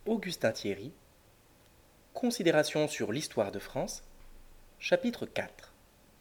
Augustin Thierry, Considérations sur l'histoire de France, chapitre 4.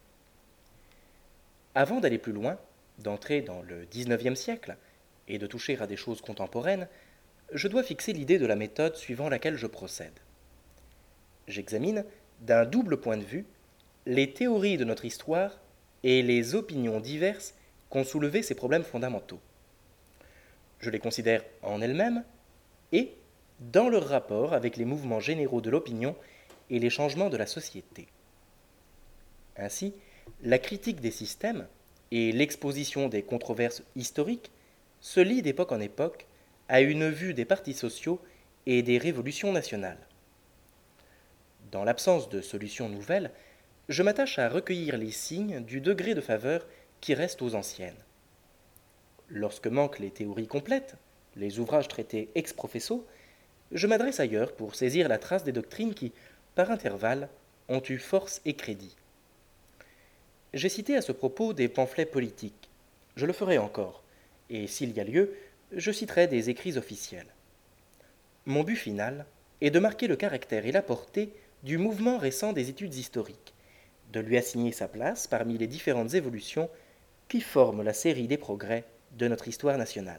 Avant d'aller plus loin, d'entrer dans le XIXe siècle et de toucher à des choses contemporaines, je dois fixer l'idée de la méthode suivant laquelle je procède. J'examine, d'un double point de vue, les théories de notre histoire et les opinions diverses qu'ont soulevé ces problèmes fondamentaux. Je les considère en elles-mêmes et dans leur rapport avec les mouvements généraux de l'opinion et les changements de la société. Ainsi, la critique des systèmes et l'exposition des controverses historiques se lient d'époque en époque à une vue des partis sociaux et des révolutions nationales. Dans l'absence de solutions nouvelles, je m'attache à recueillir les signes du degré de faveur qui reste aux anciennes. Lorsque manquent les théories complètes, les ouvrages traités ex professo, je m'adresse ailleurs pour saisir la trace des doctrines qui, par intervalles, ont eu force et crédit. J'ai cité à ce propos des pamphlets politiques. Je le ferai encore, et s'il y a lieu, je citerai des écrits officiels. Mon but final est de marquer le caractère et la portée du mouvement récent des études historiques, de lui assigner sa place parmi les différentes évolutions qui forment la série des progrès de notre histoire nationale.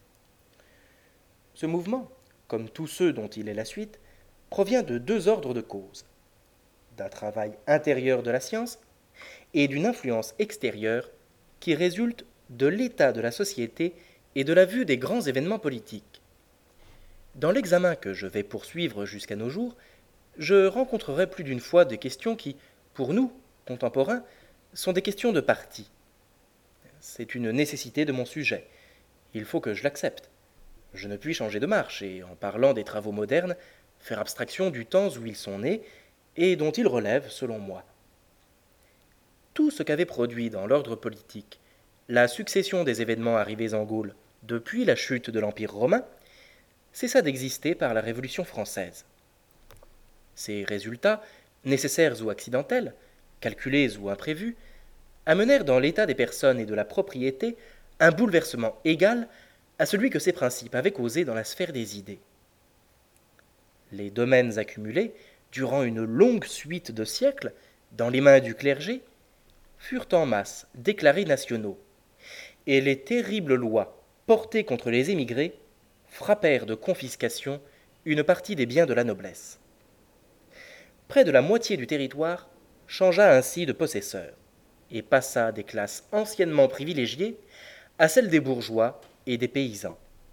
Ce mouvement, comme tous ceux dont il est la suite, provient de deux ordres de causes, d'un travail intérieur de la science et d'une influence extérieure qui résulte de l'état de la société et de la vue des grands événements politiques. Dans l'examen que je vais poursuivre jusqu'à nos jours, je rencontrerai plus d'une fois des questions qui, pour nous, contemporains, sont des questions de parti. C'est une nécessité de mon sujet. Il faut que je l'accepte. Je ne puis changer de marche et, en parlant des travaux modernes, faire abstraction du temps où ils sont nés et dont ils relèvent, selon moi. Tout ce qu'avait produit dans l'ordre politique la succession des événements arrivés en Gaule depuis la chute de l'Empire romain cessa d'exister par la Révolution française. Ces résultats, nécessaires ou accidentels, calculés ou imprévus, amenèrent dans l'état des personnes et de la propriété un bouleversement égal à celui que ces principes avaient causé dans la sphère des idées. Les domaines accumulés, durant une longue suite de siècles, dans les mains du clergé, furent en masse déclarés nationaux, et les terribles lois portées contre les émigrés frappèrent de confiscation une partie des biens de la noblesse. Près de la moitié du territoire changea ainsi de possesseur, et passa des classes anciennement privilégiées à celles des bourgeois et des paysans.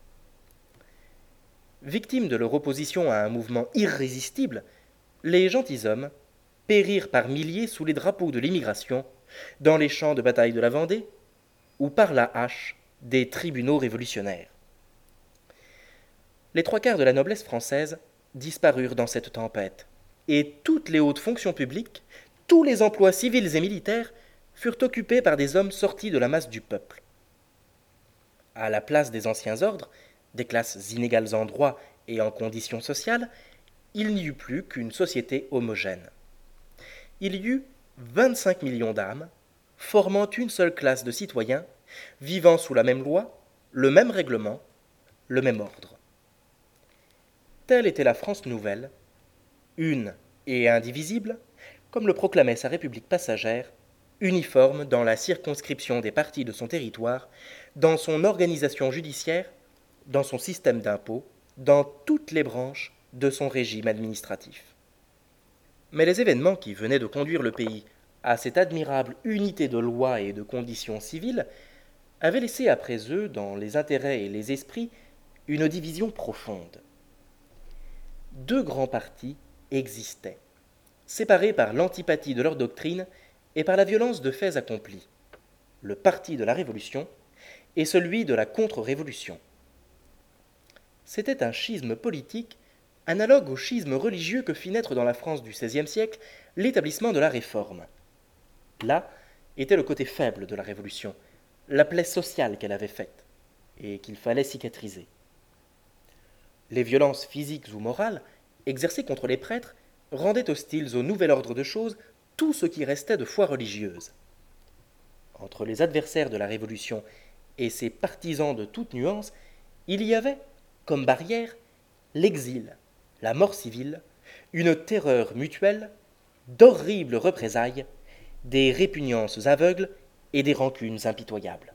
Victimes de leur opposition à un mouvement irrésistible, les gentilshommes périrent par milliers sous les drapeaux de l'immigration, dans les champs de bataille de la Vendée, ou par la hache des tribunaux révolutionnaires. Les trois quarts de la noblesse française disparurent dans cette tempête, et toutes les hautes fonctions publiques, tous les emplois civils et militaires furent occupés par des hommes sortis de la masse du peuple. À la place des anciens ordres, des classes inégales en droit et en conditions sociales, il n'y eut plus qu'une société homogène. Il y eut 25 millions d'âmes, formant une seule classe de citoyens, vivant sous la même loi, le même règlement, le même ordre. Telle était la France nouvelle, une et indivisible, comme le proclamait sa République passagère, uniforme dans la circonscription des parties de son territoire, dans son organisation judiciaire, dans son système d'impôts, dans toutes les branches de son régime administratif. Mais les événements qui venaient de conduire le pays à cette admirable unité de loi et de conditions civiles avaient laissé après eux, dans les intérêts et les esprits, une division profonde. Deux grands partis existaient, séparés par l'antipathie de leur doctrine et par la violence de faits accomplis, le parti de la Révolution et celui de la contre-révolution. C'était un schisme politique analogue au schisme religieux que fit naître dans la France du XVIe siècle l'établissement de la Réforme. Là était le côté faible de la Révolution, la plaie sociale qu'elle avait faite, et qu'il fallait cicatriser. Les violences physiques ou morales exercées contre les prêtres rendaient hostiles au nouvel ordre de choses tout ce qui restait de foi religieuse. Entre les adversaires de la Révolution et ses partisans de toute nuance, il y avait, comme barrière, l'exil, la mort civile, une terreur mutuelle, d'horribles représailles, des répugnances aveugles et des rancunes impitoyables.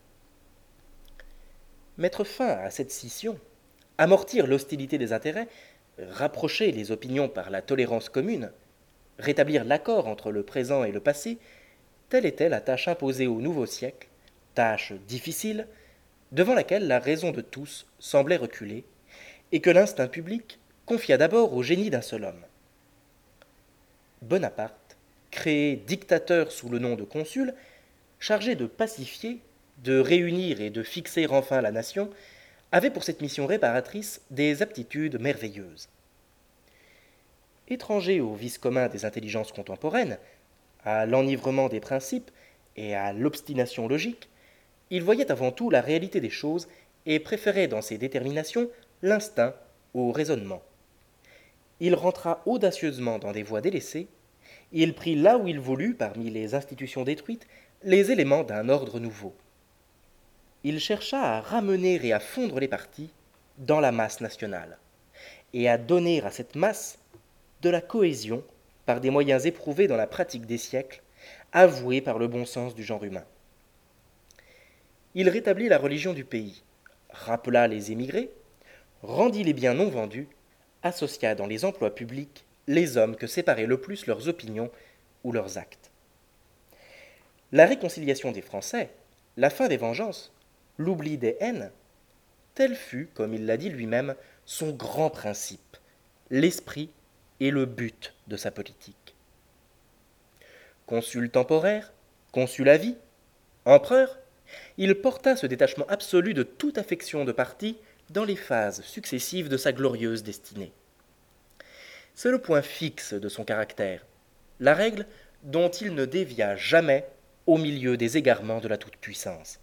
Mettre fin à cette scission, amortir l'hostilité des intérêts, rapprocher les opinions par la tolérance commune, rétablir l'accord entre le présent et le passé, telle était la tâche imposée au nouveau siècle, tâche difficile, devant laquelle la raison de tous semblait reculer, et que l'instinct public confia d'abord au génie d'un seul homme. Bonaparte, créé dictateur sous le nom de consul, chargé de pacifier, de réunir et de fixer enfin la nation, avait pour cette mission réparatrice des aptitudes merveilleuses. Étranger au vice commun des intelligences contemporaines, à l'enivrement des principes et à l'obstination logique, il voyait avant tout la réalité des choses et préférait dans ses déterminations l'instinct au raisonnement. Il rentra audacieusement dans des voies délaissées, il prit là où il voulut, parmi les institutions détruites, les éléments d'un ordre nouveau. Il chercha à ramener et à fondre les partis dans la masse nationale, et à donner à cette masse de la cohésion par des moyens éprouvés dans la pratique des siècles, avoués par le bon sens du genre humain. Il rétablit la religion du pays, rappela les émigrés, rendit les biens non vendus, associa dans les emplois publics les hommes que séparaient le plus leurs opinions ou leurs actes. La réconciliation des Français, la fin des vengeances, l'oubli des haines, tel fut, comme il l'a dit lui-même, son grand principe, l'esprit et le but de sa politique. Consul temporaire, consul à vie, empereur, il porta ce détachement absolu de toute affection de parti dans les phases successives de sa glorieuse destinée. C'est le point fixe de son caractère, la règle dont il ne dévia jamais au milieu des égarements de la toute-puissance.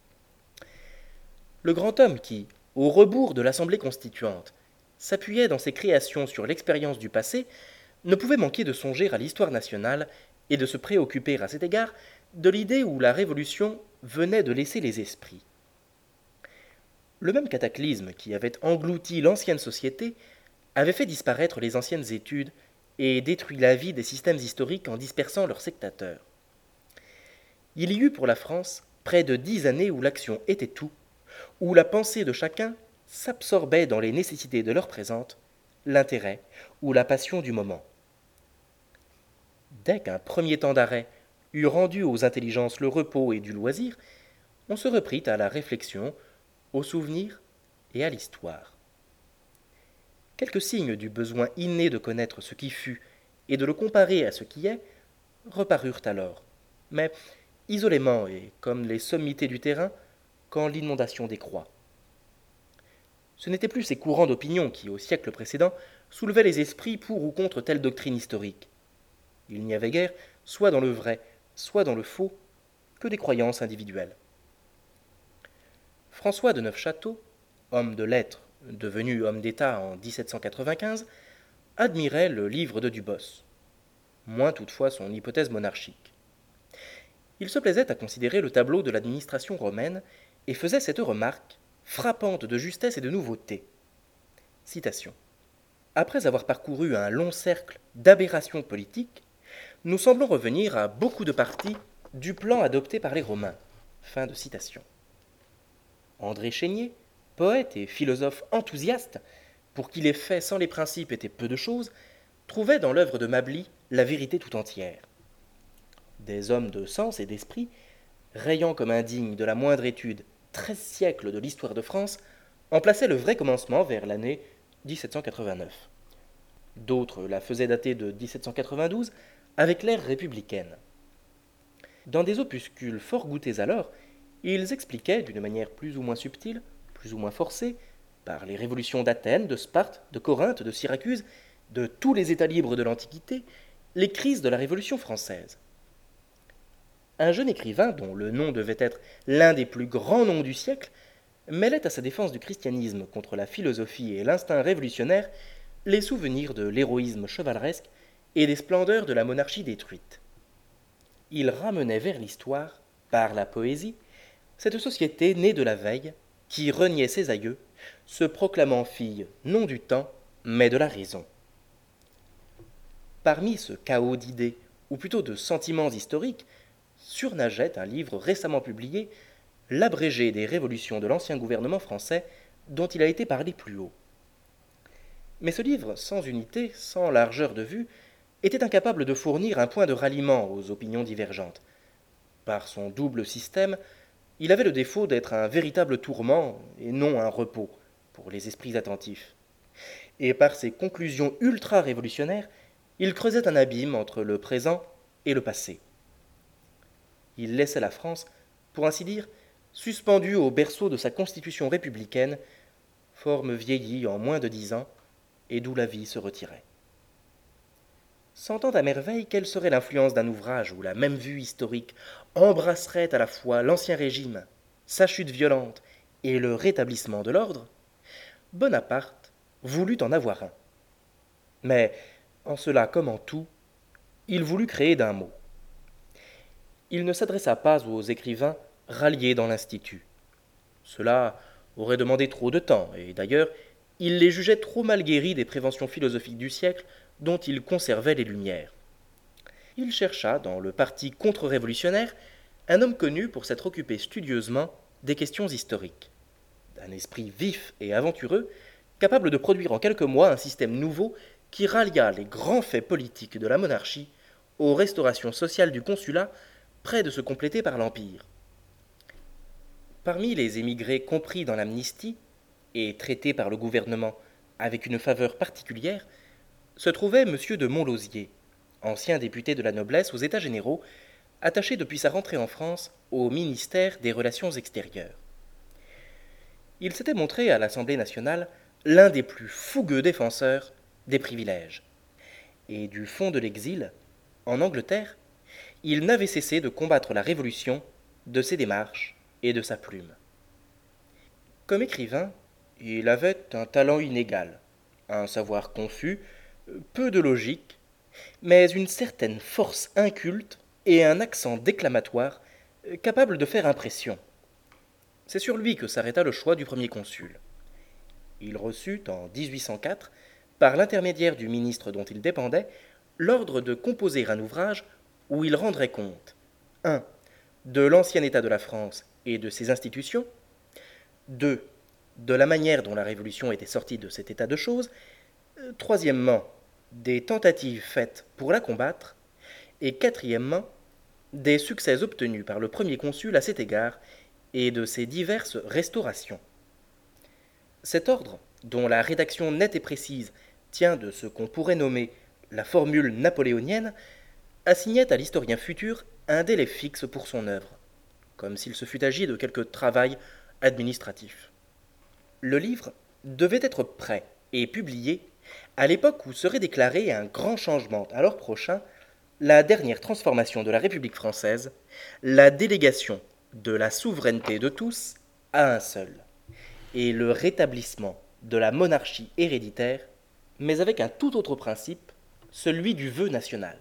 Le grand homme qui, au rebours de l'Assemblée constituante, s'appuyait dans ses créations sur l'expérience du passé, ne pouvait manquer de songer à l'histoire nationale et de se préoccuper à cet égard de l'idée où la Révolution venait de laisser les esprits. Le même cataclysme qui avait englouti l'ancienne société avait fait disparaître les anciennes études et détruit la vie des systèmes historiques en dispersant leurs sectateurs. Il y eut pour la France près de 10 années où l'action était tout, où la pensée de chacun s'absorbait dans les nécessités de l'heure présente, l'intérêt ou la passion du moment. Dès qu'un premier temps d'arrêt eut rendu aux intelligences le repos et du loisir, on se reprit à la réflexion, au souvenir et à l'histoire. Quelques signes du besoin inné de connaître ce qui fut et de le comparer à ce qui est reparurent alors, mais isolément et comme les sommités du terrain quand l'inondation décroît. Ce n'étaient plus ces courants d'opinion qui, au siècle précédent, soulevaient les esprits pour ou contre telle doctrine historique. Il n'y avait guère, soit dans le vrai, soit dans le faux, que des croyances individuelles. François de Neufchâteau, homme de lettres, devenu homme d'État en 1795, admirait le livre de Dubos, moins toutefois son hypothèse monarchique. Il se plaisait à considérer le tableau de l'administration romaine et faisait cette remarque, frappante de justesse et de nouveauté. Citation. Après avoir parcouru un long cercle d'aberrations politiques, nous semblons revenir à beaucoup de parties du plan adopté par les Romains. Fin de citation. André Chénier, poète et philosophe enthousiaste, pour qui les faits sans les principes étaient peu de choses, trouvait dans l'œuvre de Mably la vérité tout entière. Des hommes de sens et d'esprit, rayant comme indignes de la moindre étude 13 siècles de l'histoire de France, en plaçaient le vrai commencement vers l'année 1789. D'autres la faisaient dater de 1792 avec l'ère républicaine. Dans des opuscules fort goûtés alors, ils expliquaient d'une manière plus ou moins subtile, plus ou moins forcée, par les révolutions d'Athènes, de Sparte, de Corinthe, de Syracuse, de tous les États libres de l'Antiquité, les crises de la Révolution française. Un jeune écrivain, dont le nom devait être l'un des plus grands noms du siècle, mêlait à sa défense du christianisme contre la philosophie et l'instinct révolutionnaire les souvenirs de l'héroïsme chevaleresque et des splendeurs de la monarchie détruite. Il ramenait vers l'histoire, par la poésie, cette société née de la veille, qui reniait ses aïeux, se proclamant fille non du temps, mais de la raison. Parmi ce chaos d'idées, ou plutôt de sentiments historiques, surnageait un livre récemment publié, L'abrégé des révolutions de l'ancien gouvernement français, dont il a été parlé plus haut. Mais ce livre, sans unité, sans largeur de vue, était incapable de fournir un point de ralliement aux opinions divergentes. Par son double système, il avait le défaut d'être un véritable tourment et non un repos pour les esprits attentifs. Et par ses conclusions ultra-révolutionnaires, il creusait un abîme entre le présent et le passé. Il laissait la France, pour ainsi dire, suspendue au berceau de sa constitution républicaine, forme vieillie en moins de 10 ans, et d'où la vie se retirait. Sentant à merveille quelle serait l'influence d'un ouvrage où la même vue historique embrasserait à la fois l'ancien régime, sa chute violente et le rétablissement de l'ordre, Bonaparte voulut en avoir un. Mais, en cela comme en tout, il voulut créer d'un mot. Il ne s'adressa pas aux écrivains ralliés dans l'Institut. Cela aurait demandé trop de temps, et d'ailleurs, il les jugeait trop mal guéris des préventions philosophiques du siècle dont il conservait les lumières. Il chercha, dans le parti contre-révolutionnaire, un homme connu pour s'être occupé studieusement des questions historiques. Un esprit vif et aventureux, capable de produire en quelques mois un système nouveau qui rallia les grands faits politiques de la monarchie aux restaurations sociales du consulat, près de se compléter par l'Empire. Parmi les émigrés compris dans l'amnistie, et traités par le gouvernement avec une faveur particulière, se trouvait M. de Montlosier, ancien député de la noblesse aux États généraux, attaché depuis sa rentrée en France au ministère des Relations extérieures. Il s'était montré à l'Assemblée nationale l'un des plus fougueux défenseurs des privilèges. Et du fond de l'exil, en Angleterre, il n'avait cessé de combattre la Révolution de ses démarches et de sa plume. Comme écrivain, il avait un talent inégal, un savoir confus, peu de logique, mais une certaine force inculte et un accent déclamatoire capable de faire impression. C'est sur lui que s'arrêta le choix du premier consul. Il reçut en 1804, par l'intermédiaire du ministre dont il dépendait, l'ordre de composer un ouvrage où il rendrait compte 1. De l'ancien état de la France et de ses institutions, 2. De la manière dont la Révolution était sortie de cet état de choses, troisièmement, des tentatives faites pour la combattre, et quatrièmement, des succès obtenus par le premier consul à cet égard et de ses diverses restaurations. Cet ordre, dont la rédaction nette et précise tient de ce qu'on pourrait nommer la formule napoléonienne, assignait à l'historien futur un délai fixe pour son œuvre, comme s'il se fût agi de quelque travail administratif. Le livre devait être prêt et publié à l'époque où serait déclaré un grand changement à l'heure prochain, la dernière transformation de la République française, la délégation de la souveraineté de tous à un seul, et le rétablissement de la monarchie héréditaire, mais avec un tout autre principe, celui du vœu national.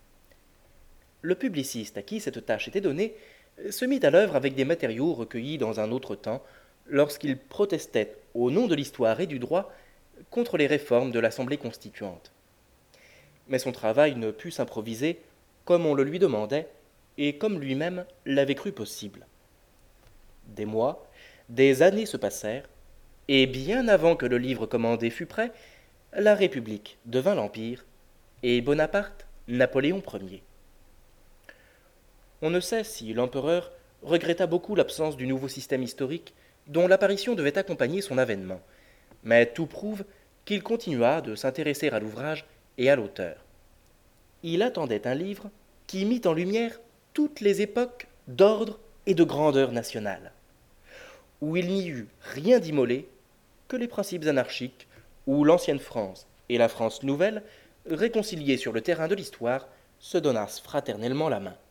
Le publiciste à qui cette tâche était donnée se mit à l'œuvre avec des matériaux recueillis dans un autre temps, lorsqu'il protestait au nom de l'histoire et du droit contre les réformes de l'Assemblée constituante. Mais son travail ne put s'improviser comme on le lui demandait et comme lui-même l'avait cru possible. Des mois, des années se passèrent, et bien avant que le livre commandé fût prêt, la République devint l'Empire, et Bonaparte Napoléon Ier. On ne sait si l'empereur regretta beaucoup l'absence du nouveau système historique dont l'apparition devait accompagner son avènement, mais tout prouve qu'il continua de s'intéresser à l'ouvrage et à l'auteur. Il attendait un livre qui mit en lumière toutes les époques d'ordre et de grandeur nationale, où il n'y eut rien d'immolé que les principes anarchiques, où l'ancienne France et la France nouvelle, réconciliées sur le terrain de l'histoire, se donnassent fraternellement la main.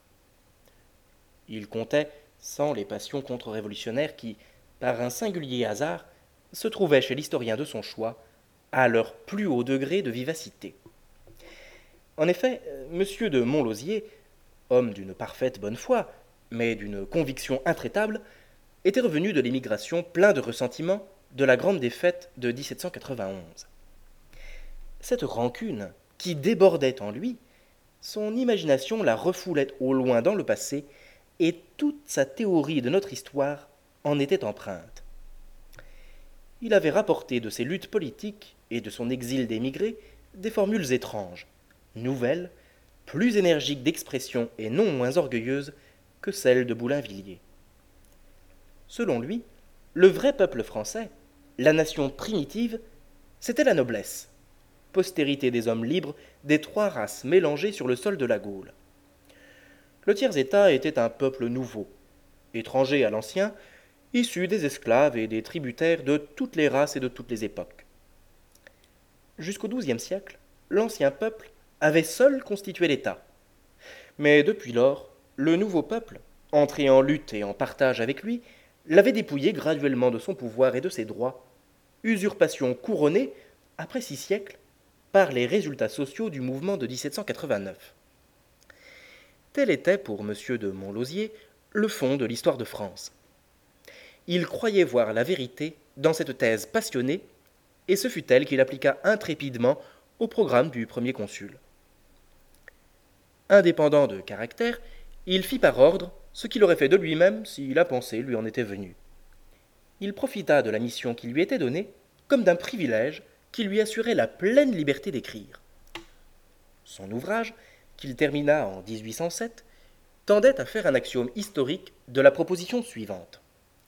Il comptait sans les passions contre-révolutionnaires qui, par un singulier hasard, se trouvaient chez l'historien de son choix, à leur plus haut degré de vivacité. En effet, M. de Montlosier, homme d'une parfaite bonne foi, mais d'une conviction intraitable, était revenu de l'émigration plein de ressentiment de la grande défaite de 1791. Cette rancune, qui débordait en lui, son imagination la refoulait au loin dans le passé, et toute sa théorie de notre histoire en était empreinte. Il avait rapporté de ses luttes politiques et de son exil d'émigré des formules étranges, nouvelles, plus énergiques d'expression et non moins orgueilleuses que celles de Boulainvilliers. Selon lui, le vrai peuple français, la nation primitive, c'était la noblesse, postérité des hommes libres des trois races mélangées sur le sol de la Gaule. Le tiers-état était un peuple nouveau, étranger à l'ancien, issu des esclaves et des tributaires de toutes les races et de toutes les époques. Jusqu'au XIIe siècle, l'ancien peuple avait seul constitué l'État. Mais depuis lors, le nouveau peuple, entré en lutte et en partage avec lui, l'avait dépouillé graduellement de son pouvoir et de ses droits, usurpation couronnée, après 6 siècles, par les résultats sociaux du mouvement de 1789. Tel était pour M. de Montlosier le fond de l'histoire de France. Il croyait voir la vérité dans cette thèse passionnée, et ce fut elle qu'il appliqua intrépidement au programme du premier consul. Indépendant de caractère, il fit par ordre ce qu'il aurait fait de lui-même si la pensée lui en était venue. Il profita de la mission qui lui était donnée comme d'un privilège qui lui assurait la pleine liberté d'écrire. Son ouvrage, qu'il termina en 1807, tendait à faire un axiome historique de la proposition suivante.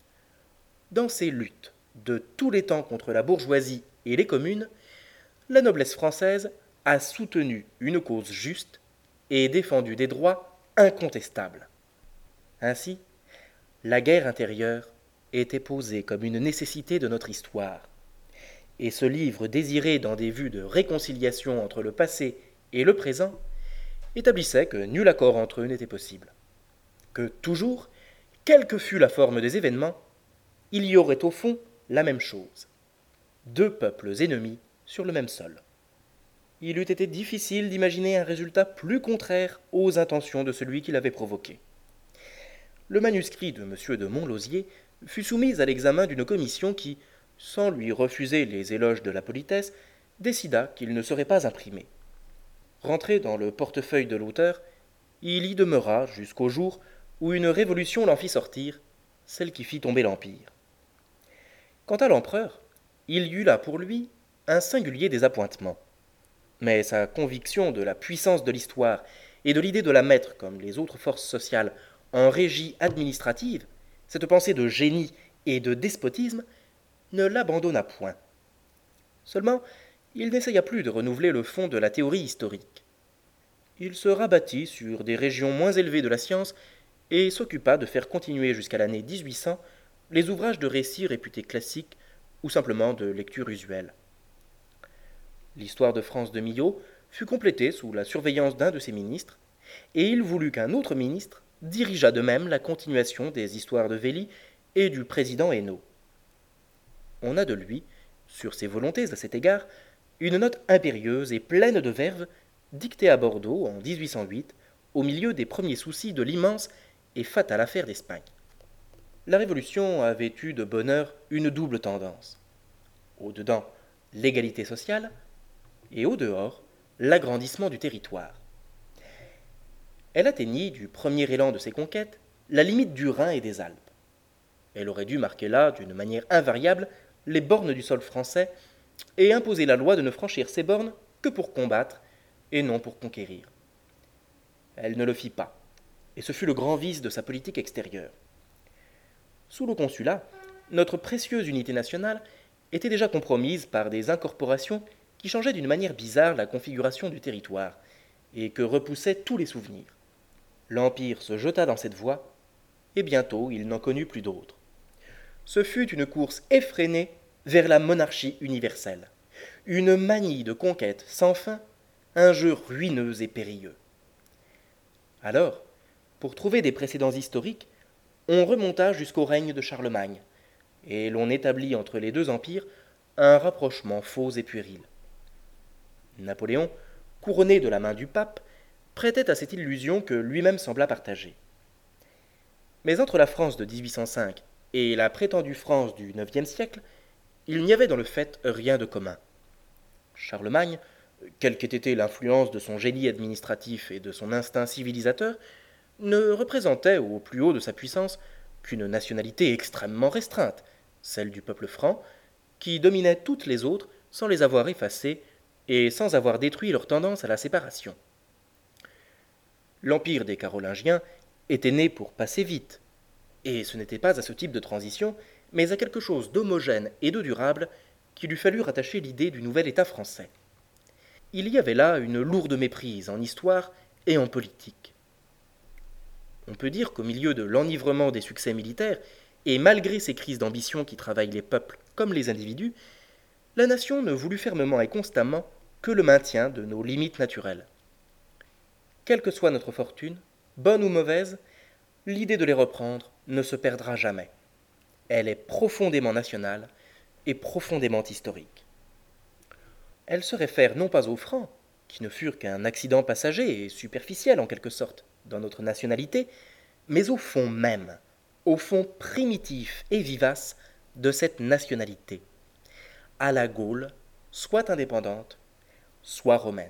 Dans ses luttes de tous les temps contre la bourgeoisie et les communes, la noblesse française a soutenu une cause juste et défendu des droits incontestables. Ainsi, la guerre intérieure était posée comme une nécessité de notre histoire, et ce livre désiré dans des vues de réconciliation entre le passé et le présent établissait que nul accord entre eux n'était possible, que toujours, quelle que fût la forme des événements, il y aurait au fond la même chose, deux peuples ennemis sur le même sol. Il eût été difficile d'imaginer un résultat plus contraire aux intentions de celui qui l'avait provoqué. Le manuscrit de M. de Montlosier fut soumis à l'examen d'une commission qui, sans lui refuser les éloges de la politesse, décida qu'il ne serait pas imprimé. Rentré dans le portefeuille de l'auteur, il y demeura jusqu'au jour où une révolution l'en fit sortir, celle qui fit tomber l'Empire. Quant à l'empereur, il y eut là pour lui un singulier désappointement. Mais sa conviction de la puissance de l'histoire et de l'idée de la mettre, comme les autres forces sociales, en régie administrative, cette pensée de génie et de despotisme, ne l'abandonna point. Seulement, il n'essaya plus de renouveler le fond de la théorie historique. Il se rabattit sur des régions moins élevées de la science et s'occupa de faire continuer jusqu'à l'année 1800 les ouvrages de récits réputés classiques ou simplement de lecture usuelle. L'histoire de France de Milhaud fut complétée sous la surveillance d'un de ses ministres, et il voulut qu'un autre ministre dirigeât de même la continuation des histoires de Vély et du président Hénault. On a de lui, sur ses volontés à cet égard, une note impérieuse et pleine de verve, dictée à Bordeaux en 1808, au milieu des premiers soucis de l'immense et fatale affaire d'Espagne. La Révolution avait eu de bonne heure une double tendance. Au-dedans, l'égalité sociale, et au-dehors, l'agrandissement du territoire. Elle atteignit, du premier élan de ses conquêtes, la limite du Rhin et des Alpes. Elle aurait dû marquer là, d'une manière invariable, les bornes du sol français et imposer la loi de ne franchir ces bornes que pour combattre et non pour conquérir. Elle ne le fit pas, et ce fut le grand vice de sa politique extérieure. Sous le consulat, notre précieuse unité nationale était déjà compromise par des incorporations qui changeaient d'une manière bizarre la configuration du territoire et que repoussaient tous les souvenirs. L'Empire se jeta dans cette voie, et bientôt il n'en connut plus d'autre. Ce fut une course effrénée vers la monarchie universelle, une manie de conquête sans fin, un jeu ruineux et périlleux. Alors, pour trouver des précédents historiques, on remonta jusqu'au règne de Charlemagne, et l'on établit entre les deux empires un rapprochement faux et puéril. Napoléon, couronné de la main du pape, prêtait à cette illusion que lui-même sembla partager. Mais entre la France de 1805 et la prétendue France du IXe siècle, il n'y avait dans le fait rien de commun. Charlemagne quelle qu'ait été l'influence de son génie administratif et de son instinct civilisateur, ne représentait au plus haut de sa puissance qu'une nationalité extrêmement restreinte, celle du peuple franc, qui dominait toutes les autres sans les avoir effacées et sans avoir détruit leur tendance à la séparation. L'empire des Carolingiens était né pour passer vite, et ce n'était pas à ce type de transition, mais à quelque chose d'homogène et de durable qu'il eût fallu rattacher l'idée du nouvel État français. Il y avait là une lourde méprise en histoire et en politique. On peut dire qu'au milieu de l'enivrement des succès militaires, et malgré ces crises d'ambition qui travaillent les peuples comme les individus, la nation ne voulut fermement et constamment que le maintien de nos limites naturelles. Quelle que soit notre fortune, bonne ou mauvaise, l'idée de les reprendre ne se perdra jamais. Elle est profondément nationale et profondément historique. Elle se réfère non pas aux Francs, qui ne furent qu'un accident passager et superficiel en quelque sorte dans notre nationalité, mais au fond même, au fond primitif et vivace de cette nationalité, à la Gaule, soit indépendante, soit romaine.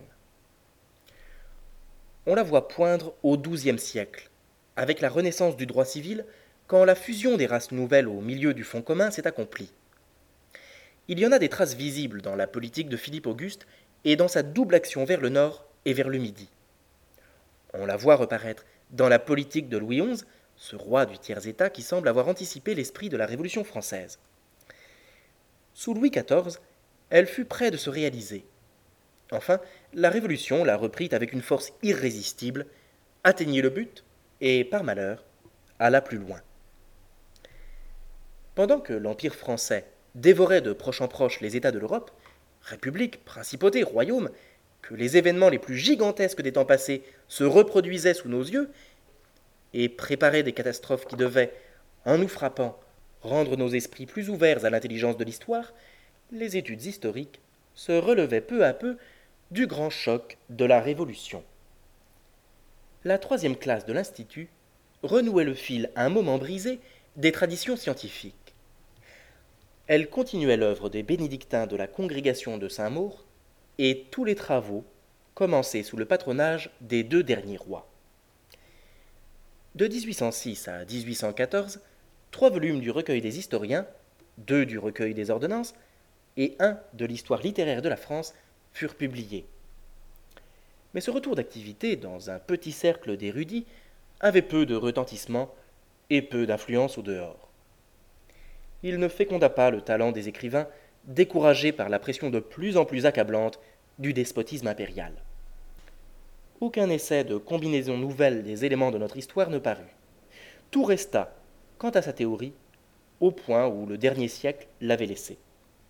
On la voit poindre au XIIe siècle, avec la renaissance du droit civil, quand la fusion des races nouvelles au milieu du fond commun s'est accomplie. Il y en a des traces visibles dans la politique de Philippe Auguste et dans sa double action vers le nord et vers le midi. On la voit reparaître dans la politique de Louis XI, ce roi du tiers-État qui semble avoir anticipé l'esprit de la Révolution française. Sous Louis XIV, elle fut près de se réaliser. Enfin, la Révolution la reprit avec une force irrésistible, atteignit le but et, par malheur, alla plus loin. Pendant que l'Empire français dévorait de proche en proche les États de l'Europe, républiques, principautés, royaumes, que les événements les plus gigantesques des temps passés se reproduisaient sous nos yeux, et préparaient des catastrophes qui devaient, en nous frappant, rendre nos esprits plus ouverts à l'intelligence de l'histoire, les études historiques se relevaient peu à peu du grand choc de la Révolution. La troisième classe de l'Institut renouait le fil à un moment brisé des traditions scientifiques. Elle continuait l'œuvre des bénédictins de la congrégation de Saint-Maur et tous les travaux commencés sous le patronage des deux derniers rois. De 1806 à 1814, 3 volumes du recueil des historiens, 2 du recueil des ordonnances et 1 de l'histoire littéraire de la France furent publiés. Mais ce retour d'activité dans un petit cercle d'érudits avait peu de retentissement et peu d'influence au dehors. Il ne féconda pas le talent des écrivains, découragés par la pression de plus en plus accablante du despotisme impérial. Aucun essai de combinaison nouvelle des éléments de notre histoire ne parut. Tout resta, quant à sa théorie, au point où le dernier siècle l'avait laissé.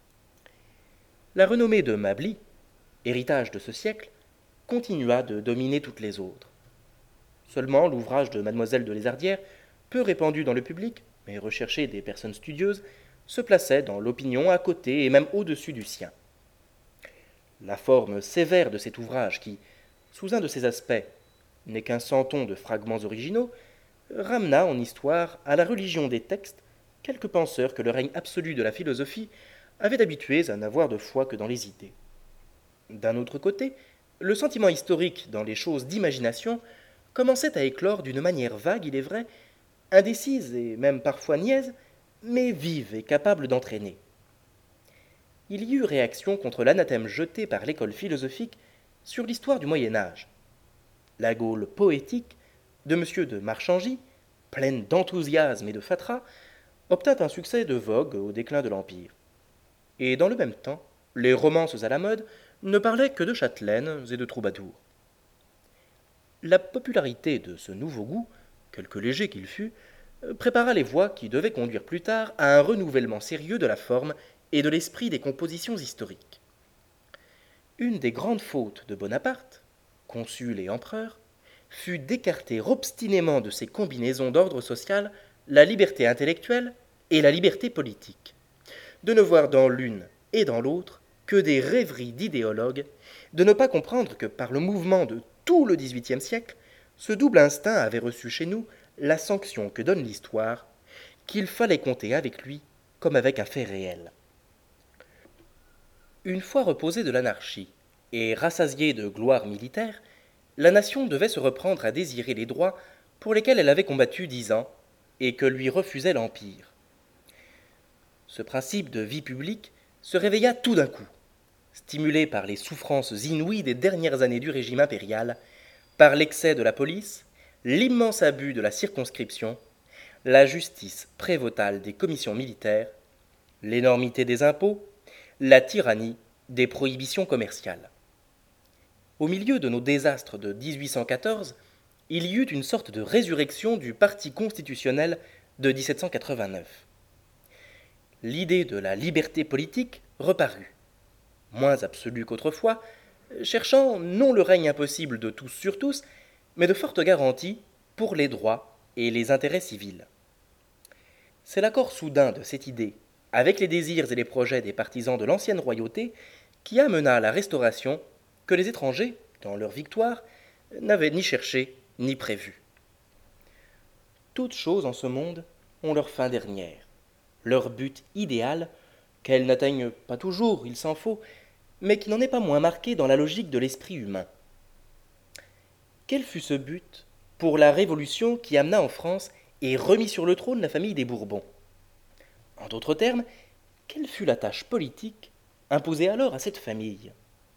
La renommée de Mably, héritage de ce siècle, continua de dominer toutes les autres. Seulement l'ouvrage de Mademoiselle de Lézardière, peu répandu dans le public, mais recherché des personnes studieuses, se plaçait dans l'opinion à côté et même au-dessus du sien. La forme sévère de cet ouvrage qui, sous un de ses aspects, n'est qu'un centon de fragments originaux, ramena en histoire à la religion des textes quelques penseurs que le règne absolu de la philosophie avait habitués à n'avoir de foi que dans les idées. D'un autre côté, le sentiment historique dans les choses d'imagination commençait à éclore d'une manière vague, il est vrai, indécise et même parfois niaise, mais vive et capable d'entraîner. Il y eut réaction contre l'anathème jeté par l'école philosophique sur l'histoire du Moyen-Âge. La Gaule poétique de M. de Marchangy, pleine d'enthousiasme et de fatras, obtint un succès de vogue au déclin de l'Empire. Et dans le même temps, les romances à la mode ne parlaient que de châtelaines et de troubadours. La popularité de ce nouveau goût, quelque léger qu'il fût, prépara les voies qui devaient conduire plus tard à un renouvellement sérieux de la forme et de l'esprit des compositions historiques. Une des grandes fautes de Bonaparte, consul et empereur, fut d'écarter obstinément de ses combinaisons d'ordre social la liberté intellectuelle et la liberté politique, de ne voir dans l'une et dans l'autre que des rêveries d'idéologues, de ne pas comprendre que par le mouvement de tout le XVIIIe siècle, ce double instinct avait reçu chez nous la sanction que donne l'histoire, qu'il fallait compter avec lui comme avec un fait réel. Une fois reposé de l'anarchie, et rassasiée de gloire militaire, la nation devait se reprendre à désirer les droits pour lesquels elle avait combattu 10 ans et que lui refusait l'Empire. Ce principe de vie publique se réveilla tout d'un coup, stimulé par les souffrances inouïes des dernières années du régime impérial, par l'excès de la police, l'immense abus de la circonscription, la justice prévôtale des commissions militaires, l'énormité des impôts, la tyrannie des prohibitions commerciales. Au milieu de nos désastres de 1814, il y eut une sorte de résurrection du Parti constitutionnel de 1789. L'idée de la liberté politique reparut, moins absolue qu'autrefois, cherchant non le règne impossible de tous sur tous, mais de fortes garanties pour les droits et les intérêts civils. C'est l'accord soudain de cette idée avec les désirs et les projets des partisans de l'ancienne royauté qui amena la Restauration que les étrangers, dans leur victoire, n'avaient ni cherché ni prévu. Toutes choses en ce monde ont leur fin dernière, leur but idéal, qu'elles n'atteignent pas toujours, il s'en faut, mais qui n'en est pas moins marqué dans la logique de l'esprit humain. Quel fut ce but pour la Révolution qui amena en France et remit sur le trône la famille des Bourbons? En d'autres termes, quelle fut la tâche politique imposée alors à cette famille?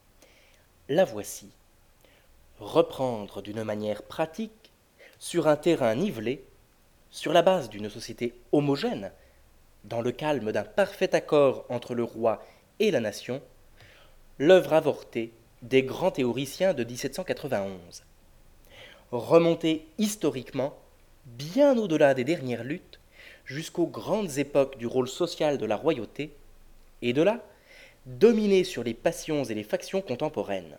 La voici. Reprendre d'une manière pratique, sur un terrain nivelé, sur la base d'une société homogène, dans le calme d'un parfait accord entre le roi et la nation, l'œuvre avortée des grands théoriciens de 1791. Remonter historiquement, bien au-delà des dernières luttes, jusqu'aux grandes époques du rôle social de la royauté, et de là, dominer sur les passions et les factions contemporaines.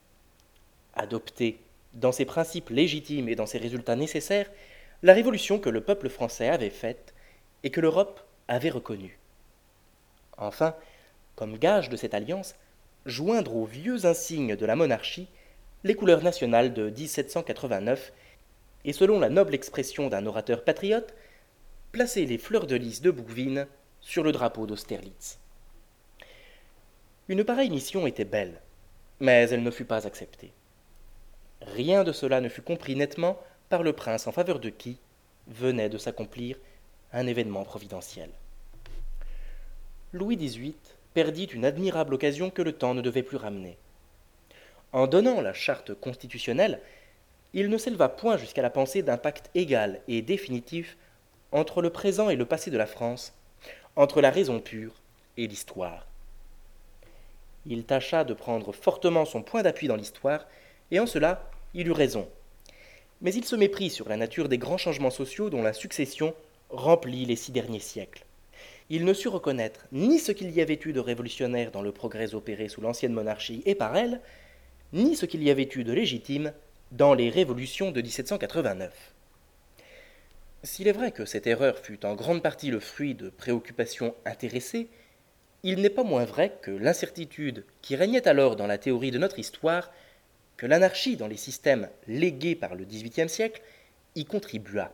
Adopter, dans ses principes légitimes et dans ses résultats nécessaires, la révolution que le peuple français avait faite et que l'Europe avait reconnue. Enfin, comme gage de cette alliance, joindre aux vieux insignes de la monarchie les couleurs nationales de 1789 et, selon la noble expression d'un orateur patriote, placer les fleurs de lys de Bouvines sur le drapeau d'Austerlitz. Une pareille mission était belle, mais elle ne fut pas acceptée. Rien de cela ne fut compris nettement par le prince en faveur de qui venait de s'accomplir un événement providentiel. Louis XVIII perdit une admirable occasion que le temps ne devait plus ramener. En donnant la charte constitutionnelle, il ne s'éleva point jusqu'à la pensée d'un pacte égal et définitif entre le présent et le passé de la France, entre la raison pure et l'histoire. Il tâcha de prendre fortement son point d'appui dans l'histoire, et en cela, il eut raison. Mais il se méprit sur la nature des grands changements sociaux dont la succession remplit les 6 derniers siècles. Il ne sut reconnaître ni ce qu'il y avait eu de révolutionnaire dans le progrès opéré sous l'ancienne monarchie et par elle, ni ce qu'il y avait eu de légitime dans les révolutions de 1789. S'il est vrai que cette erreur fut en grande partie le fruit de préoccupations intéressées, il n'est pas moins vrai que l'incertitude qui régnait alors dans la théorie de notre histoire, que l'anarchie dans les systèmes légués par le XVIIIe siècle, y contribua.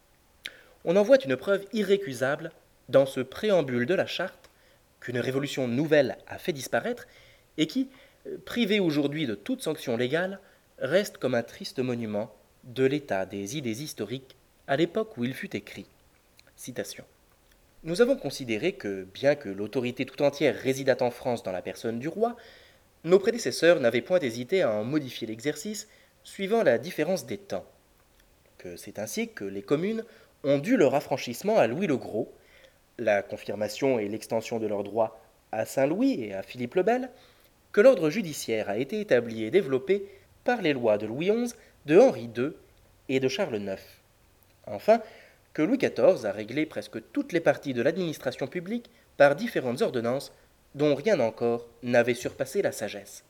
On en voit une preuve irrécusable dans ce préambule de la charte qu'une révolution nouvelle a fait disparaître et qui, privé aujourd'hui de toute sanction légale, reste comme un triste monument de l'état des idées historiques à l'époque où il fut écrit. Citation. Nous avons considéré que, bien que l'autorité tout entière résidât en France dans la personne du roi, nos prédécesseurs n'avaient point hésité à en modifier l'exercice suivant la différence des temps. Que c'est ainsi que les communes ont dû leur affranchissement à Louis le Gros, la confirmation et l'extension de leurs droits à Saint-Louis et à Philippe le Bel, que l'ordre judiciaire a été établi et développé par les lois de Louis XI, de Henri II et de Charles IX. Enfin, que Louis XIV a réglé presque toutes les parties de l'administration publique par différentes ordonnances dont rien encore n'avait surpassé la sagesse.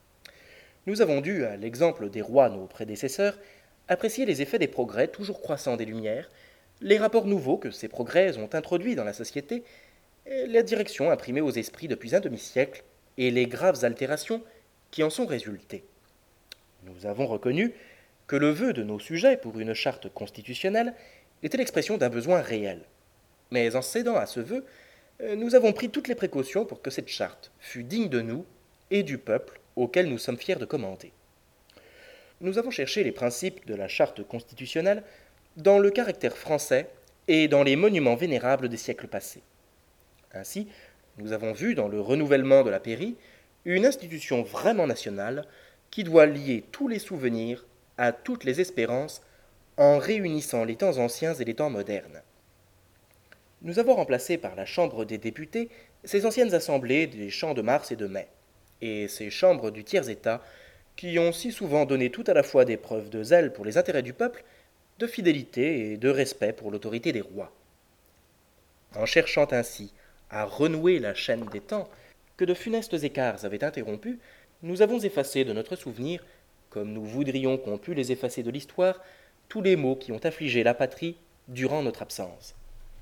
Nous avons dû, à l'exemple des rois nos prédécesseurs, apprécier les effets des progrès toujours croissants des Lumières, les rapports nouveaux que ces progrès ont introduits dans la société, la direction imprimée aux esprits depuis un demi-siècle et les graves altérations qui en sont résultées. Nous avons reconnu que le vœu de nos sujets pour une charte constitutionnelle était l'expression d'un besoin réel. Mais en cédant à ce vœu, nous avons pris toutes les précautions pour que cette charte fût digne de nous et du peuple auxquels nous sommes fiers de commenter. Nous avons cherché les principes de la charte constitutionnelle dans le caractère français et dans les monuments vénérables des siècles passés. Ainsi, nous avons vu dans le renouvellement de la pairie une institution vraiment nationale qui doit lier tous les souvenirs à toutes les espérances en réunissant les temps anciens et les temps modernes. Nous avons remplacé par la Chambre des députés ces anciennes assemblées des champs de Mars et de Mai, et ces chambres du tiers-État qui ont si souvent donné tout à la fois des preuves de zèle pour les intérêts du peuple, de fidélité et de respect pour l'autorité des rois. En cherchant ainsi à renouer la chaîne des temps que de funestes écarts avaient interrompus, nous avons effacé de notre souvenir, comme nous voudrions qu'on pût les effacer de l'histoire, tous les maux qui ont affligé la patrie durant notre absence.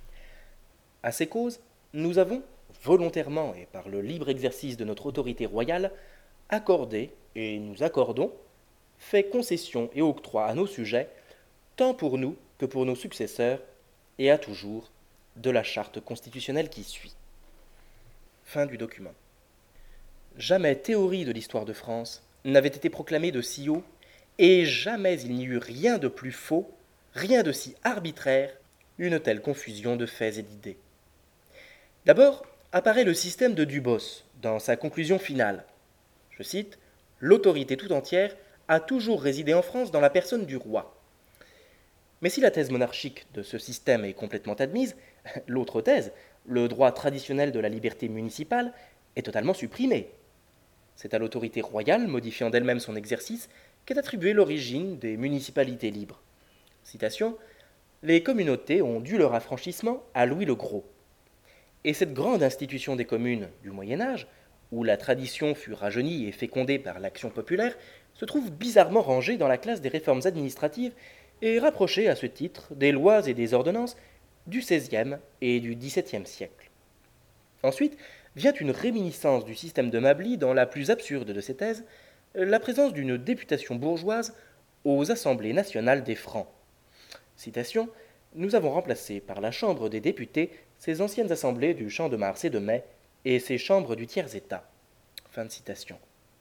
À ces causes, nous avons, volontairement et par le libre exercice de notre autorité royale, accordé, et nous accordons, fait concession et octroi à nos sujets, tant pour nous que pour nos successeurs, et à toujours, de la charte constitutionnelle qui suit. Fin du document. Jamais théorie de l'histoire de France n'avait été proclamée de si haut, et jamais il n'y eut rien de plus faux, rien de si arbitraire, une telle confusion de faits et d'idées. D'abord apparaît le système de Dubos dans sa conclusion finale. Je cite, « L'autorité tout entière a toujours résidé en France dans la personne du roi. » Mais si la thèse monarchique de ce système est complètement admise, l'autre thèse, le droit traditionnel de la liberté municipale, est totalement supprimé. C'est à l'autorité royale, modifiant d'elle-même son exercice, qu'est attribuée l'origine des municipalités libres. Citation, « Les communautés ont dû leur affranchissement à Louis le Gros. Et cette grande institution des communes du Moyen Âge, où la tradition fut rajeunie et fécondée par l'action populaire, se trouve bizarrement rangée dans la classe des réformes administratives et rapprochée à ce titre des lois et des ordonnances du XVIe et du XVIIe siècle. Ensuite vient une réminiscence du système de Mably dans la plus absurde de ses thèses, la présence d'une députation bourgeoise aux assemblées nationales des Francs. Citation, « Nous avons remplacé par la Chambre des députés ces anciennes assemblées du Champ de Mars et de Mai et ces chambres du tiers-État. » Fin de citation.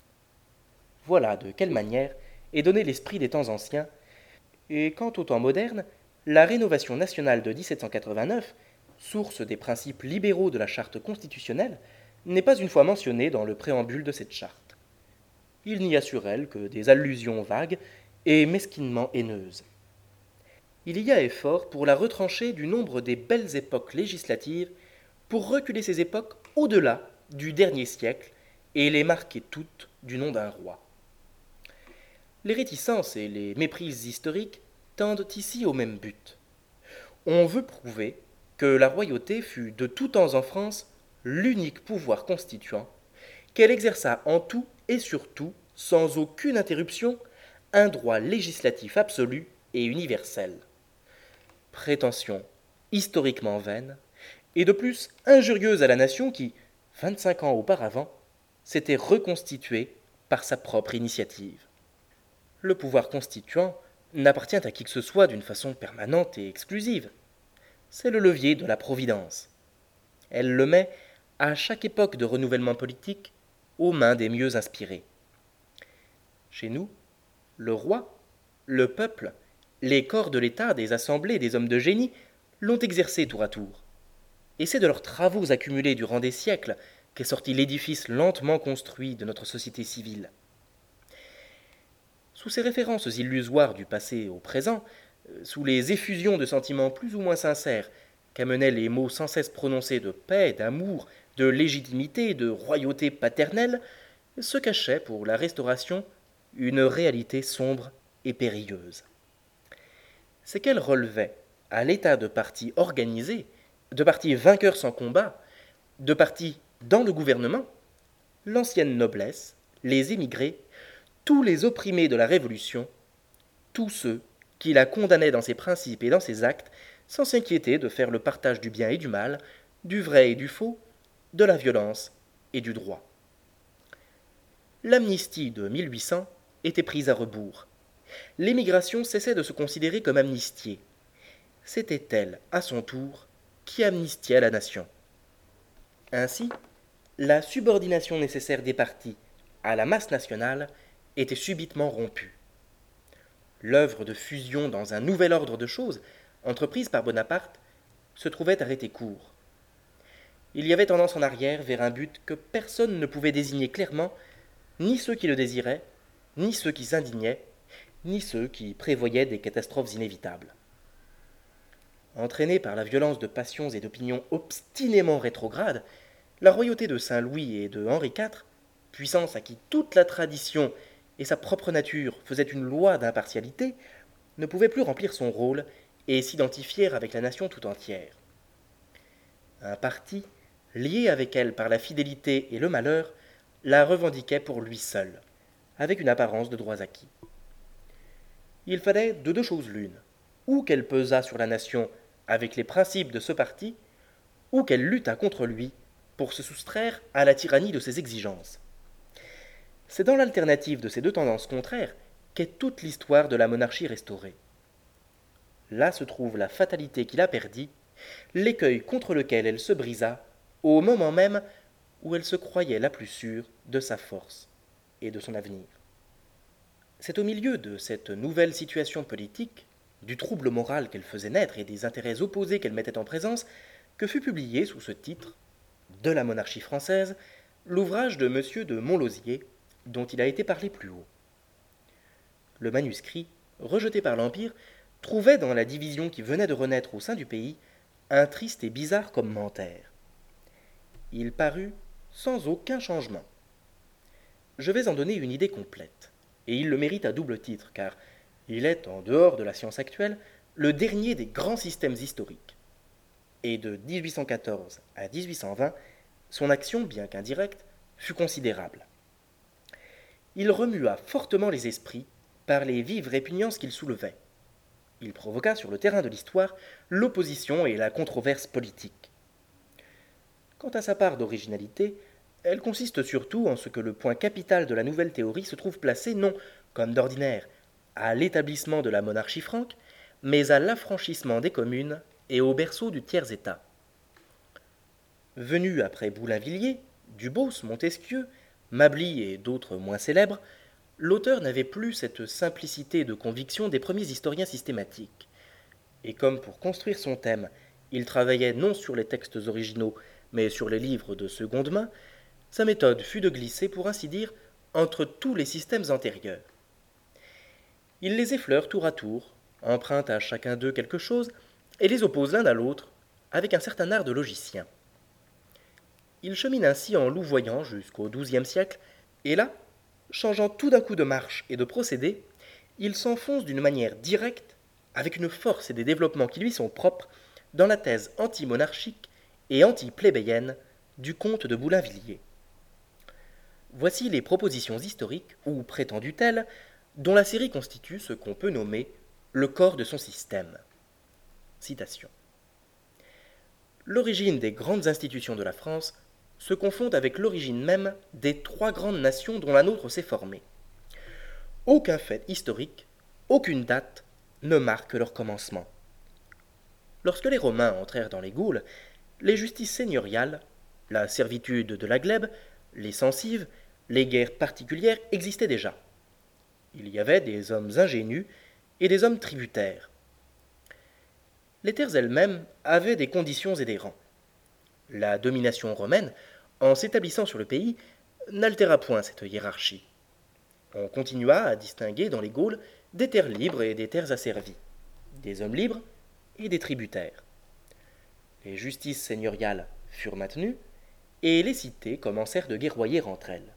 Voilà de quelle manière est donné l'esprit des temps anciens, et quant au temps moderne, la rénovation nationale de 1789, source des principes libéraux de la charte constitutionnelle, n'est pas une fois mentionnée dans le préambule de cette charte. Il n'y a sur elle que des allusions vagues et mesquinement haineuses. Il y a effort pour la retrancher du nombre des belles époques législatives, pour reculer ces époques au-delà du dernier siècle et les marquer toutes du nom d'un roi. Les réticences et les méprises historiques tendent ici au même but. On veut prouver que la royauté fut de tout temps en France l'unique pouvoir constituant, qu'elle exerça en tout et surtout, sans aucune interruption, un droit législatif absolu et universel. Prétention historiquement vaine, et de plus injurieuse à la nation qui, 25 ans auparavant, s'était reconstituée par sa propre initiative. Le pouvoir constituant n'appartient à qui que ce soit d'une façon permanente et exclusive. C'est le levier de la Providence. Elle le met, à chaque époque de renouvellement politique, aux mains des mieux inspirés. Chez nous, le roi, le peuple, les corps de l'État, des assemblées, des hommes de génie, l'ont exercé tour à tour. Et c'est de leurs travaux accumulés durant des siècles qu'est sorti l'édifice lentement construit de notre société civile. Sous ces références illusoires du passé au présent, sous les effusions de sentiments plus ou moins sincères qu'amenaient les mots sans cesse prononcés de paix, d'amour, de légitimité, de royauté paternelle, se cachait pour la Restauration une réalité sombre et périlleuse. C'est qu'elle relevait, à l'état de parti organisé, de parti vainqueur sans combat, de parti dans le gouvernement, l'ancienne noblesse, les émigrés, tous les opprimés de la Révolution, tous ceux qui la condamnaient dans ses principes et dans ses actes, sans s'inquiéter de faire le partage du bien et du mal, du vrai et du faux, de la violence et du droit. L'amnistie de 1800 était prise à rebours. L'émigration cessait de se considérer comme amnistiée. C'était elle, à son tour, qui amnistiait la nation. Ainsi, la subordination nécessaire des partis à la masse nationale était subitement rompue. L'œuvre de fusion dans un nouvel ordre de choses, entreprise par Bonaparte, se trouvait arrêtée court. Il y avait tendance en arrière vers un but que personne ne pouvait désigner clairement, ni ceux qui le désiraient, ni ceux qui s'indignaient, ni ceux qui prévoyaient des catastrophes inévitables. Entraînée par la violence de passions et d'opinions obstinément rétrogrades, la royauté de Saint-Louis et de Henri IV, puissance à qui toute la tradition et sa propre nature faisaient une loi d'impartialité, ne pouvait plus remplir son rôle et s'identifier avec la nation tout entière. Un parti, lié avec elle par la fidélité et le malheur, la revendiquait pour lui seul, avec une apparence de droits acquis. Il fallait de deux choses l'une, ou qu'elle pesât sur la nation avec les principes de ce parti, ou qu'elle luttât contre lui pour se soustraire à la tyrannie de ses exigences. C'est dans l'alternative de ces deux tendances contraires qu'est toute l'histoire de la monarchie restaurée. Là se trouve la fatalité qui la perdit, l'écueil contre lequel elle se brisa, au moment même où elle se croyait la plus sûre de sa force et de son avenir. C'est au milieu de cette nouvelle situation politique, du trouble moral qu'elle faisait naître et des intérêts opposés qu'elle mettait en présence, que fut publié sous ce titre, De la monarchie française, l'ouvrage de M. de Montlosier, dont il a été parlé plus haut. Le manuscrit, rejeté par l'Empire, trouvait dans la division qui venait de renaître au sein du pays un triste et bizarre commentaire. Il parut sans aucun changement. Je vais en donner une idée complète, et il le mérite à double titre, car il est, en dehors de la science actuelle, le dernier des grands systèmes historiques. Et de 1814 à 1820, son action, bien qu'indirecte, fut considérable. Il remua fortement les esprits par les vives répugnances qu'il soulevait. Il provoqua sur le terrain de l'histoire l'opposition et la controverse politique. Quant à sa part d'originalité, elle consiste surtout en ce que le point capital de la nouvelle théorie se trouve placé non, comme d'ordinaire, à l'établissement de la monarchie franque, mais à l'affranchissement des communes et au berceau du tiers-État. Venu après Boulainvilliers, Dubos, Montesquieu, Mably et d'autres moins célèbres, l'auteur n'avait plus cette simplicité de conviction des premiers historiens systématiques. Et comme pour construire son thème, il travaillait non sur les textes originaux, mais sur les livres de seconde main, sa méthode fut de glisser, pour ainsi dire, entre tous les systèmes antérieurs. Il les effleure tour à tour, emprunte à chacun d'eux quelque chose, et les oppose l'un à l'autre, avec un certain art de logicien. Il chemine ainsi en louvoyant jusqu'au XIIe siècle, et là, changeant tout d'un coup de marche et de procédé, il s'enfonce d'une manière directe, avec une force et des développements qui lui sont propres, dans la thèse anti-monarchique et anti-plébéienne du comte de Boulainvilliers. Voici les propositions historiques, ou prétendues telles, dont la série constitue ce qu'on peut nommer le corps de son système. Citation. L'origine des grandes institutions de la France se confond avec l'origine même des trois grandes nations dont la nôtre s'est formée. Aucun fait historique, aucune date ne marque leur commencement. Lorsque les Romains entrèrent dans les Gaules, les justices seigneuriales, la servitude de la glèbe, les censives, les guerres particulières existaient déjà. Il y avait des hommes ingénus et des hommes tributaires. Les terres elles-mêmes avaient des conditions et des rangs. La domination romaine, en s'établissant sur le pays, n'altéra point cette hiérarchie. On continua à distinguer dans les Gaules des terres libres et des terres asservies, des hommes libres et des tributaires. Les justices seigneuriales furent maintenues, et les cités commencèrent de guerroyer entre elles.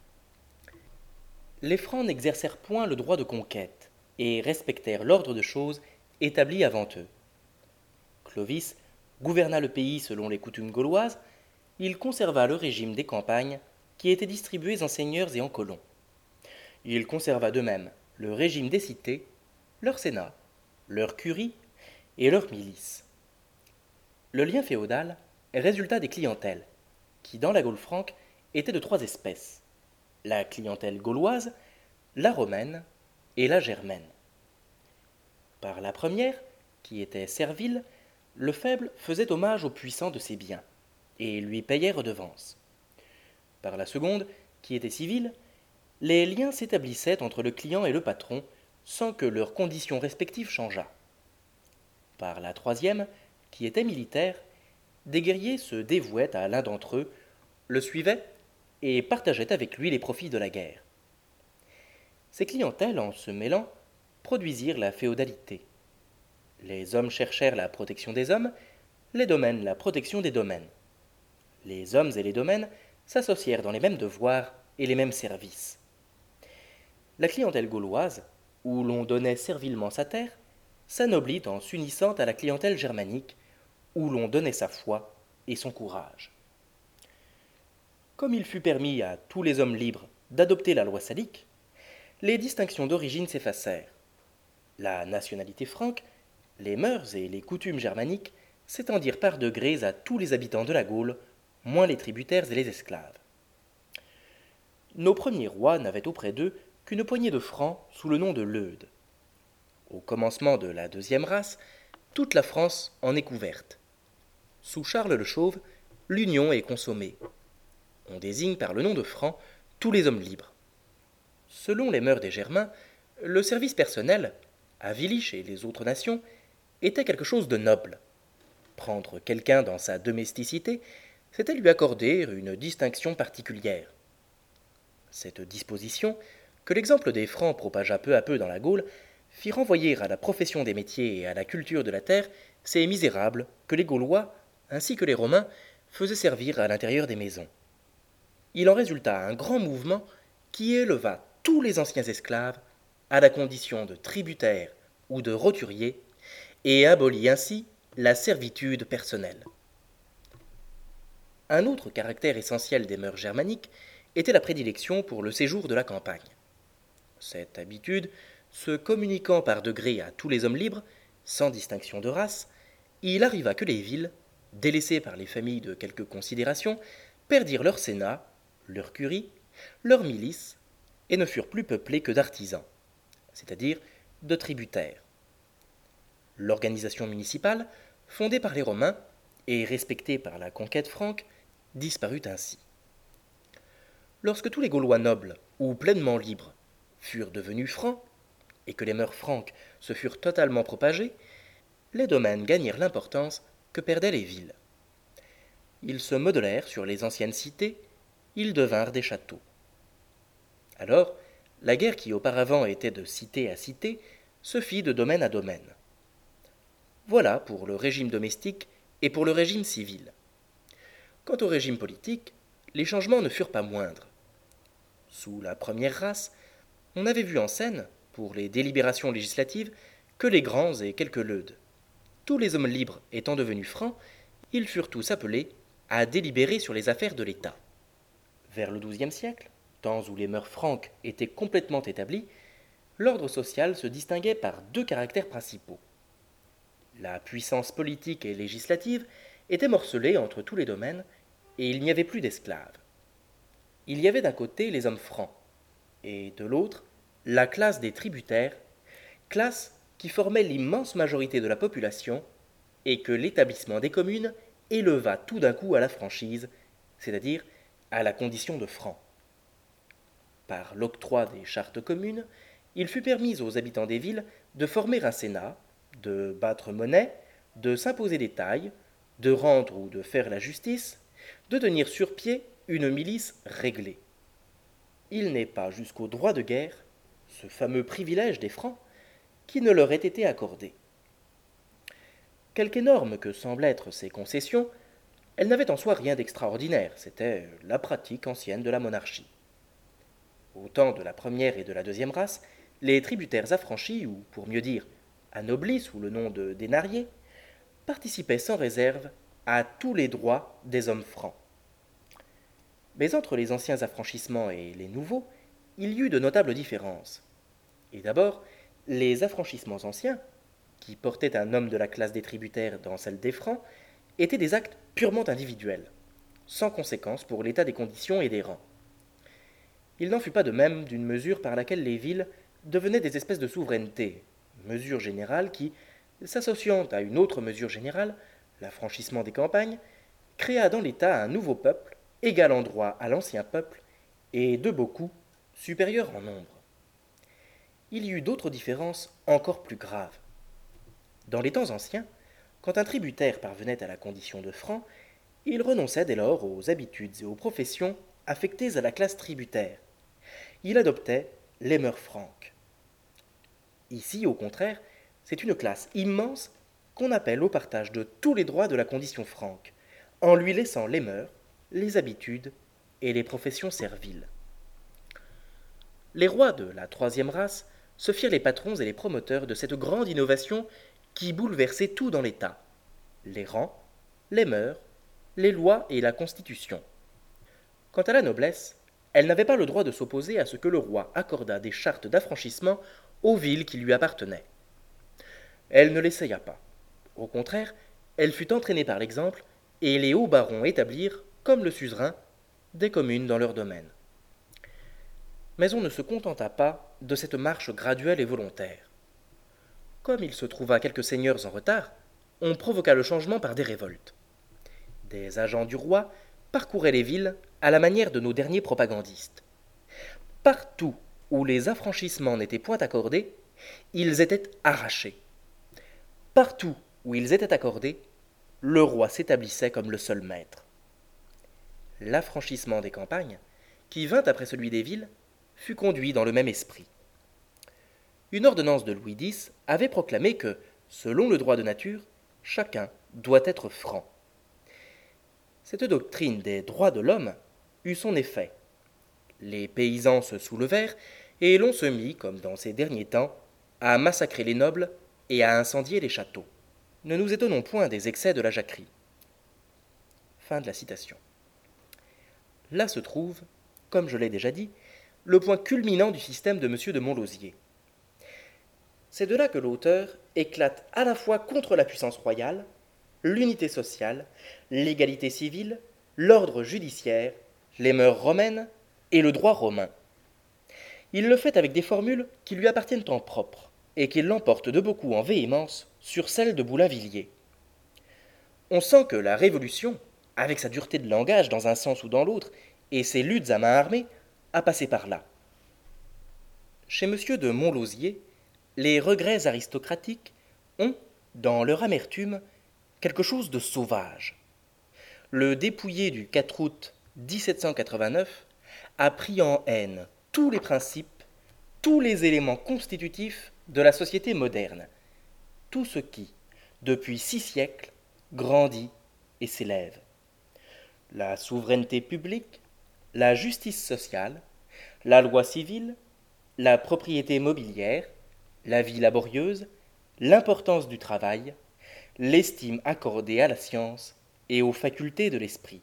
Les Francs n'exercèrent point le droit de conquête, et respectèrent l'ordre de choses établi avant eux. Clovis gouverna le pays selon les coutumes gauloises, il conserva le régime des campagnes, qui étaient distribuées en seigneurs et en colons. Il conserva de même le régime des cités, leur sénat, leur curie et leurs milices. Le lien féodal résulta des clientèles, qui dans la Gaule franque étaient de trois espèces, la clientèle gauloise, la romaine et la germaine. Par la première, qui était servile, le faible faisait hommage au puissant de ses biens, et lui payait redevance. Par la seconde, qui était civile, les liens s'établissaient entre le client et le patron sans que leurs conditions respectives changeât. Par la troisième, qui était militaire, des guerriers se dévouaient à l'un d'entre eux, le suivaient et partageaient avec lui les profits de la guerre. Ces clientèles, en se mêlant, produisirent la féodalité. Les hommes cherchèrent la protection des hommes, les domaines la protection des domaines. Les hommes et les domaines s'associèrent dans les mêmes devoirs et les mêmes services. La clientèle gauloise, où l'on donnait servilement sa terre, s'anoblit en s'unissant à la clientèle germanique, où l'on donnait sa foi et son courage. Comme il fut permis à tous les hommes libres d'adopter la loi salique, les distinctions d'origine s'effacèrent. La nationalité franque, les mœurs et les coutumes germaniques s'étendirent par degrés à tous les habitants de la Gaule, moins les tributaires et les esclaves. Nos premiers rois n'avaient auprès d'eux qu'une poignée de francs sous le nom de leudes. Au commencement de la deuxième race, toute la France en est couverte. Sous Charles le Chauve, l'union est consommée. On désigne par le nom de francs tous les hommes libres. Selon les mœurs des Germains, le service personnel, à Vilich et les autres nations, était quelque chose de noble. Prendre quelqu'un dans sa domesticité, c'était lui accorder une distinction particulière. Cette disposition, que l'exemple des Francs propagea peu à peu dans la Gaule, fit renvoyer à la profession des métiers et à la culture de la terre ces misérables que les Gaulois, ainsi que les Romains, faisaient servir à l'intérieur des maisons. Il en résulta un grand mouvement qui éleva tous les anciens esclaves à la condition de tributaires ou de roturiers et abolit ainsi la servitude personnelle. Un autre caractère essentiel des mœurs germaniques était la prédilection pour le séjour de la campagne. Cette habitude, se communiquant par degrés à tous les hommes libres, sans distinction de race, il arriva que les villes, délaissées par les familles de quelque considération, perdirent leur sénat, leur curie, leur milice, et ne furent plus peuplées que d'artisans, c'est-à-dire de tributaires. L'organisation municipale, fondée par les Romains et respectée par la conquête franque, disparut ainsi. Lorsque tous les Gaulois nobles, ou pleinement libres, furent devenus francs, et que les mœurs franques se furent totalement propagées, les domaines gagnèrent l'importance que perdaient les villes. Ils se modelèrent sur les anciennes cités, ils devinrent des châteaux. Alors, la guerre qui auparavant était de cité à cité se fit de domaine à domaine. Voilà pour le régime domestique et pour le régime civil. Quant au régime politique, les changements ne furent pas moindres. Sous la première race, on avait vu en scène, pour les délibérations législatives, que les grands et quelques leudes. Tous les hommes libres étant devenus francs, ils furent tous appelés à délibérer sur les affaires de l'État. Vers le XIIe siècle, temps où les mœurs franques étaient complètement établies, l'ordre social se distinguait par deux caractères principaux. La puissance politique et législative était morcelée entre tous les domaines, et il n'y avait plus d'esclaves. Il y avait d'un côté les hommes francs, et de l'autre la classe des tributaires, classe qui formait l'immense majorité de la population, et que l'établissement des communes éleva tout d'un coup à la franchise, c'est-à-dire à la condition de francs. Par l'octroi des chartes communes, il fut permis aux habitants des villes de former un sénat, de battre monnaie, de s'imposer des tailles, de rendre ou de faire la justice, de tenir sur pied une milice réglée. Il n'est pas jusqu'au droit de guerre, ce fameux privilège des Francs, qui ne leur ait été accordé. Quelque énormes que semblent être ces concessions, elles n'avaient en soi rien d'extraordinaire, c'était la pratique ancienne de la monarchie. Au temps de la première et de la deuxième race, les tributaires affranchis, ou pour mieux dire, anoblis sous le nom de dénariés, participaient sans réserve à tous les droits des hommes francs. Mais entre les anciens affranchissements et les nouveaux, il y eut de notables différences. Et d'abord, les affranchissements anciens, qui portaient un homme de la classe des tributaires dans celle des francs, étaient des actes purement individuels, sans conséquence pour l'état des conditions et des rangs. Il n'en fut pas de même d'une mesure par laquelle les villes devenaient des espèces de souveraineté, mesure générale qui, s'associant à une autre mesure générale, l'affranchissement des campagnes, créa dans l'État un nouveau peuple, égal en droit à l'ancien peuple, et de beaucoup supérieurs en nombre. Il y eut d'autres différences encore plus graves. Dans les temps anciens, quand un tributaire parvenait à la condition de franc, il renonçait dès lors aux habitudes et aux professions affectées à la classe tributaire. Il adoptait les mœurs franques. Ici, au contraire, c'est une classe immense qu'on appelle au partage de tous les droits de la condition franque, en lui laissant les mœurs, les habitudes et les professions serviles. Les rois de la troisième race se firent les patrons et les promoteurs de cette grande innovation qui bouleversait tout dans l'État, les rangs, les mœurs, les lois et la constitution. Quant à la noblesse, elle n'avait pas le droit de s'opposer à ce que le roi accordât des chartes d'affranchissement aux villes qui lui appartenaient. Elle ne l'essaya pas. Au contraire, elle fut entraînée par l'exemple, et les hauts barons établirent, comme le suzerain, des communes dans leur domaine. Mais on ne se contenta pas de cette marche graduelle et volontaire. Comme il se trouva quelques seigneurs en retard, on provoqua le changement par des révoltes. Des agents du roi parcouraient les villes à la manière de nos derniers propagandistes. Partout où les affranchissements n'étaient point accordés, ils étaient arrachés. Partout où ils étaient accordés, le roi s'établissait comme le seul maître. L'affranchissement des campagnes, qui vint après celui des villes, fut conduit dans le même esprit. Une ordonnance de Louis X avait proclamé que, selon le droit de nature, chacun doit être franc. Cette doctrine des droits de l'homme eut son effet. Les paysans se soulevèrent et l'on se mit, comme dans ces derniers temps, à massacrer les nobles et à incendier les châteaux. Ne nous étonnons point des excès de la jacquerie. Fin de la citation. Là se trouve, comme je l'ai déjà dit, le point culminant du système de M. de Montlosier. C'est de là que l'auteur éclate à la fois contre la puissance royale, l'unité sociale, l'égalité civile, l'ordre judiciaire, les mœurs romaines et le droit romain. Il le fait avec des formules qui lui appartiennent en propre et qui l'emportent de beaucoup en véhémence sur celles de Boulainvilliers. On sent que la Révolution, avec sa dureté de langage dans un sens ou dans l'autre, et ses luttes à main armée, a passé par là. Chez M. de Montlosier, les regrets aristocratiques ont, dans leur amertume, quelque chose de sauvage. Le dépouillé du 4 août 1789 a pris en haine tous les principes, tous les éléments constitutifs de la société moderne, tout ce qui, depuis 6 siècles, grandit et s'élève. La souveraineté publique, la justice sociale, la loi civile, la propriété mobilière, la vie laborieuse, l'importance du travail, l'estime accordée à la science et aux facultés de l'esprit.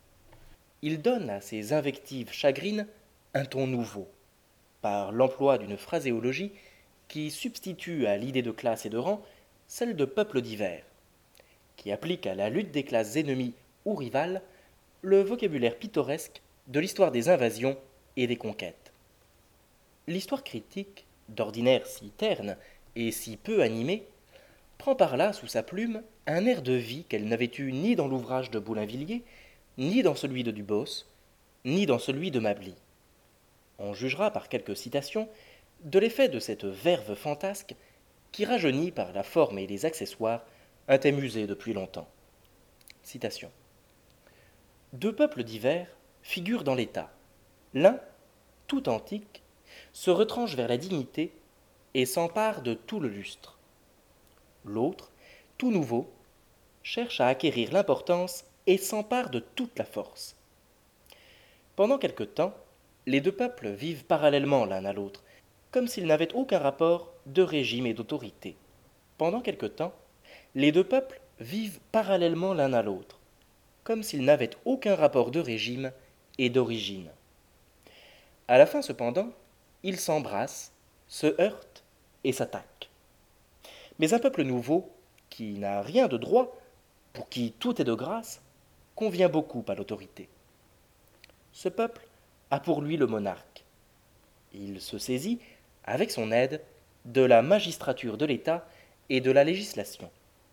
Il donne à ces invectives chagrines un ton nouveau, par l'emploi d'une phraséologie qui substitue à l'idée de classe et de rang celle de peuples divers, qui applique à la lutte des classes ennemies ou rivales le vocabulaire pittoresque de l'histoire des invasions et des conquêtes. L'histoire critique, d'ordinaire si terne et si peu animée, prend par là sous sa plume un air de vie qu'elle n'avait eu ni dans l'ouvrage de Boulainvilliers, ni dans celui de Dubos, ni dans celui de Mably. On jugera par quelques citations de l'effet de cette verve fantasque qui rajeunit par la forme et les accessoires un thème usé depuis longtemps. Citation. Deux peuples divers figurent dans l'État. L'un, tout antique, se retranche vers la dignité et s'empare de tout le lustre. L'autre, tout nouveau, cherche à acquérir l'importance et s'empare de toute la force. Pendant quelque temps, les deux peuples vivent parallèlement l'un à l'autre, comme s'ils n'avaient aucun rapport de régime et d'autorité. Pendant quelque temps, les deux peuples vivent parallèlement l'un à l'autre, comme s'ils n'avaient aucun rapport de régime et d'origine. À la fin, cependant, ils s'embrassent, se heurtent et s'attaquent. Mais un peuple nouveau, qui n'a rien de droit, pour qui tout est de grâce, convient beaucoup à l'autorité. Ce peuple a pour lui le monarque. Il se saisit, avec son aide, de la magistrature de l'État et de la législation.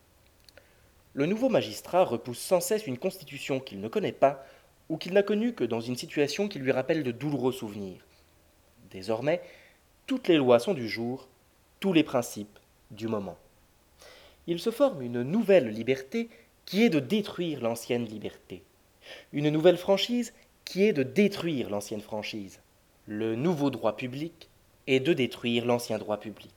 Le nouveau magistrat repousse sans cesse une constitution qu'il ne connaît pas ou qu'il n'a connue que dans une situation qui lui rappelle de douloureux souvenirs. Désormais, toutes les lois sont du jour, tous les principes du moment. Il se forme une nouvelle liberté qui est de détruire l'ancienne liberté, une nouvelle franchise qui est de détruire l'ancienne franchise. Le nouveau droit public est de détruire l'ancien droit public.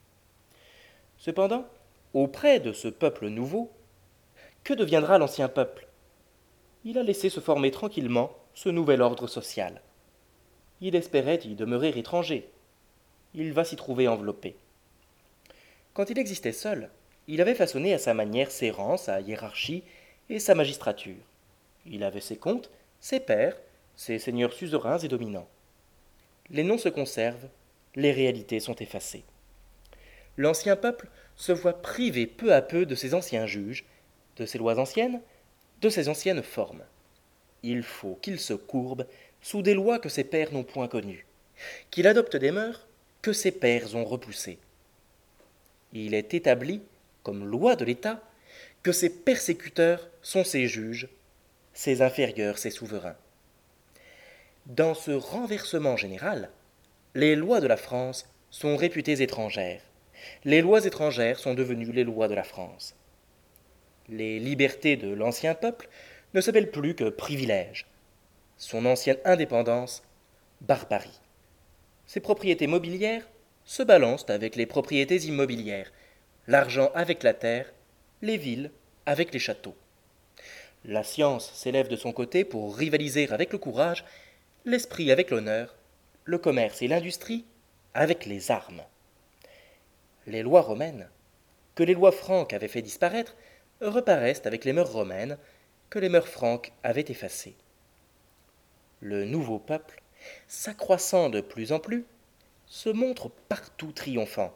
Cependant, auprès de ce peuple nouveau, que deviendra l'ancien peuple? Il a laissé se former tranquillement ce nouvel ordre social. Il espérait y demeurer étranger. Il va s'y trouver enveloppé. Quand il existait seul, il avait façonné à sa manière ses rangs, sa hiérarchie et sa magistrature. Il avait ses comtes, ses pairs, ses seigneurs suzerains et dominants. Les noms se conservent, les réalités sont effacées. L'ancien peuple se voit privé peu à peu de ses anciens juges, de ses lois anciennes, de ses anciennes formes. Il faut qu'il se courbe sous des lois que ses pères n'ont point connues, qu'il adopte des mœurs que ses pères ont repoussées. Il est établi, comme loi de l'État, que ses persécuteurs sont ses juges, ses inférieurs ses souverains. Dans ce renversement général, les lois de la France sont réputées étrangères. Les lois étrangères sont devenues les lois de la France. Les libertés de l'ancien peuple ne s'appellent plus que privilèges. Son ancienne indépendance, barbarie. Ses propriétés mobilières se balancent avec les propriétés immobilières, l'argent avec la terre, les villes avec les châteaux. La science s'élève de son côté pour rivaliser avec le courage, l'esprit avec l'honneur, le commerce et l'industrie avec les armes. Les lois romaines, que les lois franques avaient fait disparaître, reparaissent avec les mœurs romaines que les mœurs franques avaient effacées. Le nouveau peuple, s'accroissant de plus en plus, se montre partout triomphant.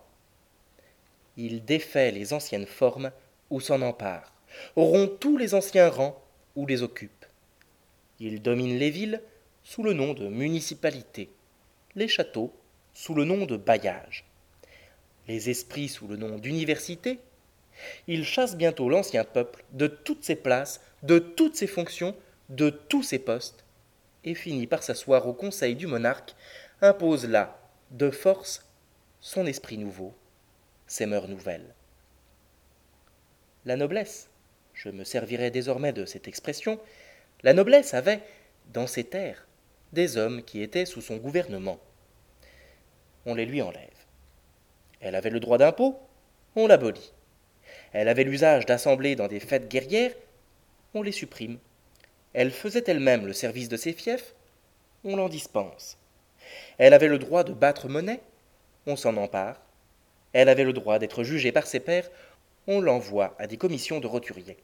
Il défait les anciennes formes ou s'en empare, rompt tous les anciens rangs ou les occupe. Il domine les villes sous le nom de municipalité, les châteaux sous le nom de bailliage, les esprits sous le nom d'université. Il chasse bientôt l'ancien peuple de toutes ses places, de toutes ses fonctions, de tous ses postes, et finit par s'asseoir au conseil du monarque, impose là, de force, son esprit nouveau, ses mœurs nouvelles. La noblesse, je me servirai désormais de cette expression, la noblesse avait, dans ses terres, des hommes qui étaient sous son gouvernement. On les lui enlève. Elle avait le droit d'impôt, on l'abolit. Elle avait l'usage d'assembler dans des fêtes guerrières, on les supprime. Elle faisait elle-même le service de ses fiefs, on l'en dispense. Elle avait le droit de battre monnaie, on s'en empare. Elle avait le droit d'être jugée par ses pairs, on l'envoie à des commissions de roturiers.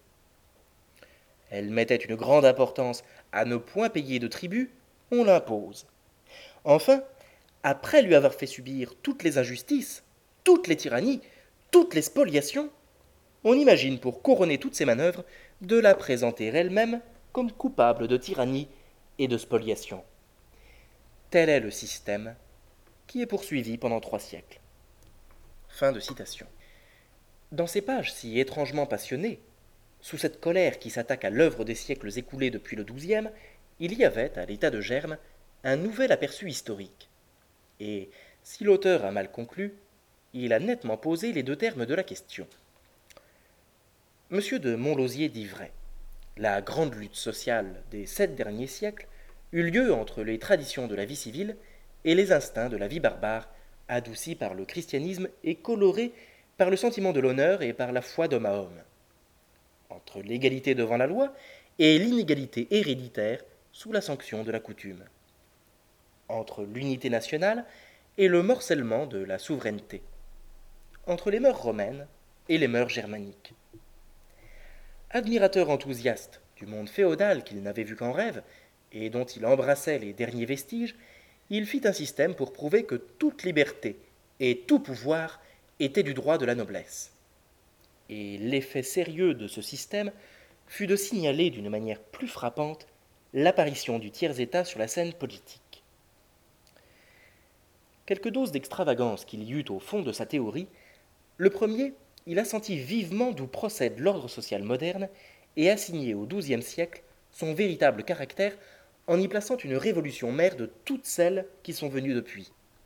Elle mettait une grande importance à ne point payer de tribut, on l'impose. Enfin, après lui avoir fait subir toutes les injustices, toutes les tyrannies, toutes les spoliations, on imagine pour couronner toutes ces manœuvres de la présenter elle-même comme coupable de tyrannie et de spoliation. Tel est le système qui est poursuivi pendant 3 siècles. Fin de citation. Dans ces pages si étrangement passionnées, sous cette colère qui s'attaque à l'œuvre des siècles écoulés depuis le XIIe, il y avait, à l'état de germe, un nouvel aperçu historique. Et, si l'auteur a mal conclu, il a nettement posé les deux termes de la question. Monsieur de Montlosier dit vrai. La grande lutte sociale des 7 derniers siècles eut lieu entre les traditions de la vie civile et les instincts de la vie barbare, adoucis par le christianisme et colorés par le sentiment de l'honneur et par la foi d'homme à homme. Entre l'égalité devant la loi et l'inégalité héréditaire sous la sanction de la coutume. Entre l'unité nationale et le morcellement de la souveraineté. Entre les mœurs romaines et les mœurs germaniques. Admirateur enthousiaste du monde féodal qu'il n'avait vu qu'en rêve, et dont il embrassait les derniers vestiges, il fit un système pour prouver que toute liberté et tout pouvoir étaient du droit de la noblesse. Et l'effet sérieux de ce système fut de signaler d'une manière plus frappante l'apparition du tiers-état sur la scène politique. Quelques doses d'extravagance qu'il y eut au fond de sa théorie, le premier, il a senti vivement d'où procède l'ordre social moderne et assigné au XIIe siècle son véritable caractère en y plaçant une révolution mère de toutes celles qui sont venues depuis.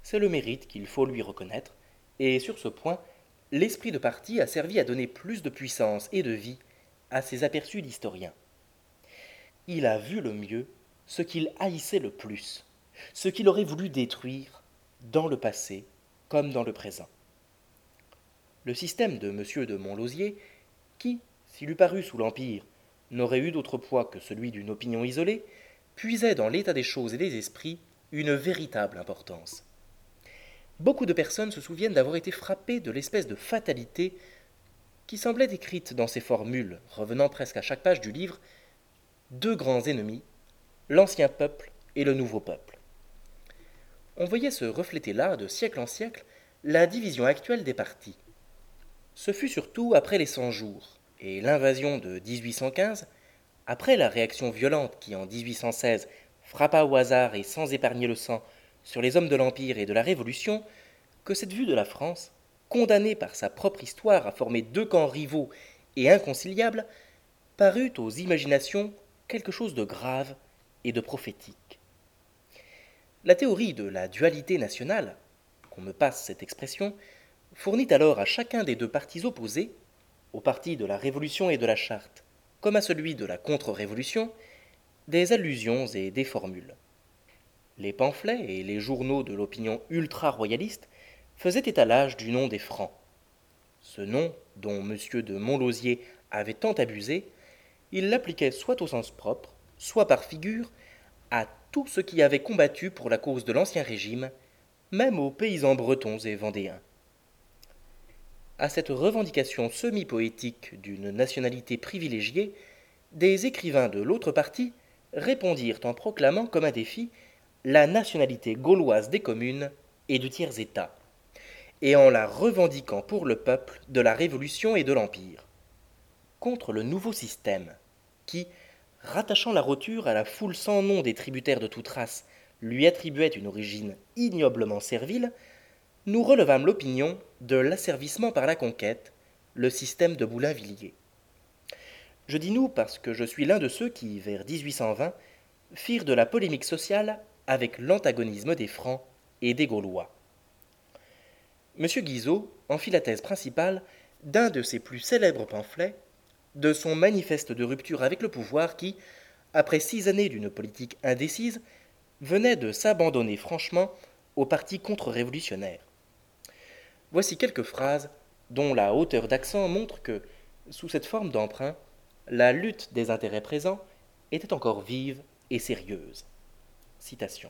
C'est le mérite qu'il faut lui reconnaître, et sur ce point, l'esprit de parti a servi à donner plus de puissance et de vie à ses aperçus d'historien. Il a vu le mieux ce qu'il haïssait le plus, ce qu'il aurait voulu détruire dans le passé comme dans le présent. Le système de M. de Montlosier, qui, s'il eût paru sous l'Empire, n'aurait eu d'autre poids que celui d'une opinion isolée, puisait dans l'état des choses et des esprits une véritable importance. Beaucoup de personnes se souviennent d'avoir été frappées de l'espèce de fatalité qui semblait écrite dans ces formules, revenant presque à chaque page du livre, deux grands ennemis, l'ancien peuple et le nouveau peuple. On voyait se refléter là, de siècle en siècle, la division actuelle des partis. Ce fut surtout après les 100 jours et l'invasion de 1815, après la réaction violente qui en 1816 frappa au hasard et sans épargner le sang sur les hommes de l'Empire et de la Révolution, que cette vue de la France, condamnée par sa propre histoire à former deux camps rivaux et inconciliables, parut aux imaginations quelque chose de grave et de prophétique. La théorie de la dualité nationale, qu'on me passe cette expression, fournit alors à chacun des deux partis opposés, au parti de la Révolution et de la Charte, comme à celui de la contre-révolution, des allusions et des formules. Les pamphlets et les journaux de l'opinion ultra-royaliste faisaient étalage du nom des Francs. Ce nom, dont M. de Montlosier avait tant abusé, il l'appliquait soit au sens propre, soit par figure, à tout ce qui avait combattu pour la cause de l'Ancien Régime, même aux paysans bretons et vendéens. À cette revendication semi-poétique d'une nationalité privilégiée, des écrivains de l'autre parti répondirent en proclamant comme un défi la nationalité gauloise des communes et du tiers-État, et en la revendiquant pour le peuple de la Révolution et de l'Empire. Contre le nouveau système, qui, rattachant la roture à la foule sans nom des tributaires de toute race, lui attribuait une origine ignoblement servile, nous relevâmes l'opinion de l'asservissement par la conquête, le système de Boulainvilliers. Je dis nous parce que je suis l'un de ceux qui, vers 1820, firent de la polémique sociale avec l'antagonisme des Francs et des Gaulois. M. Guizot en fit la thèse principale d'un de ses plus célèbres pamphlets, de son manifeste de rupture avec le pouvoir qui, après 6 années d'une politique indécise, venait de s'abandonner franchement au parti contre-révolutionnaire. Voici quelques phrases dont la hauteur d'accent montre que, sous cette forme d'emprunt, la lutte des intérêts présents était encore vive et sérieuse. Citation.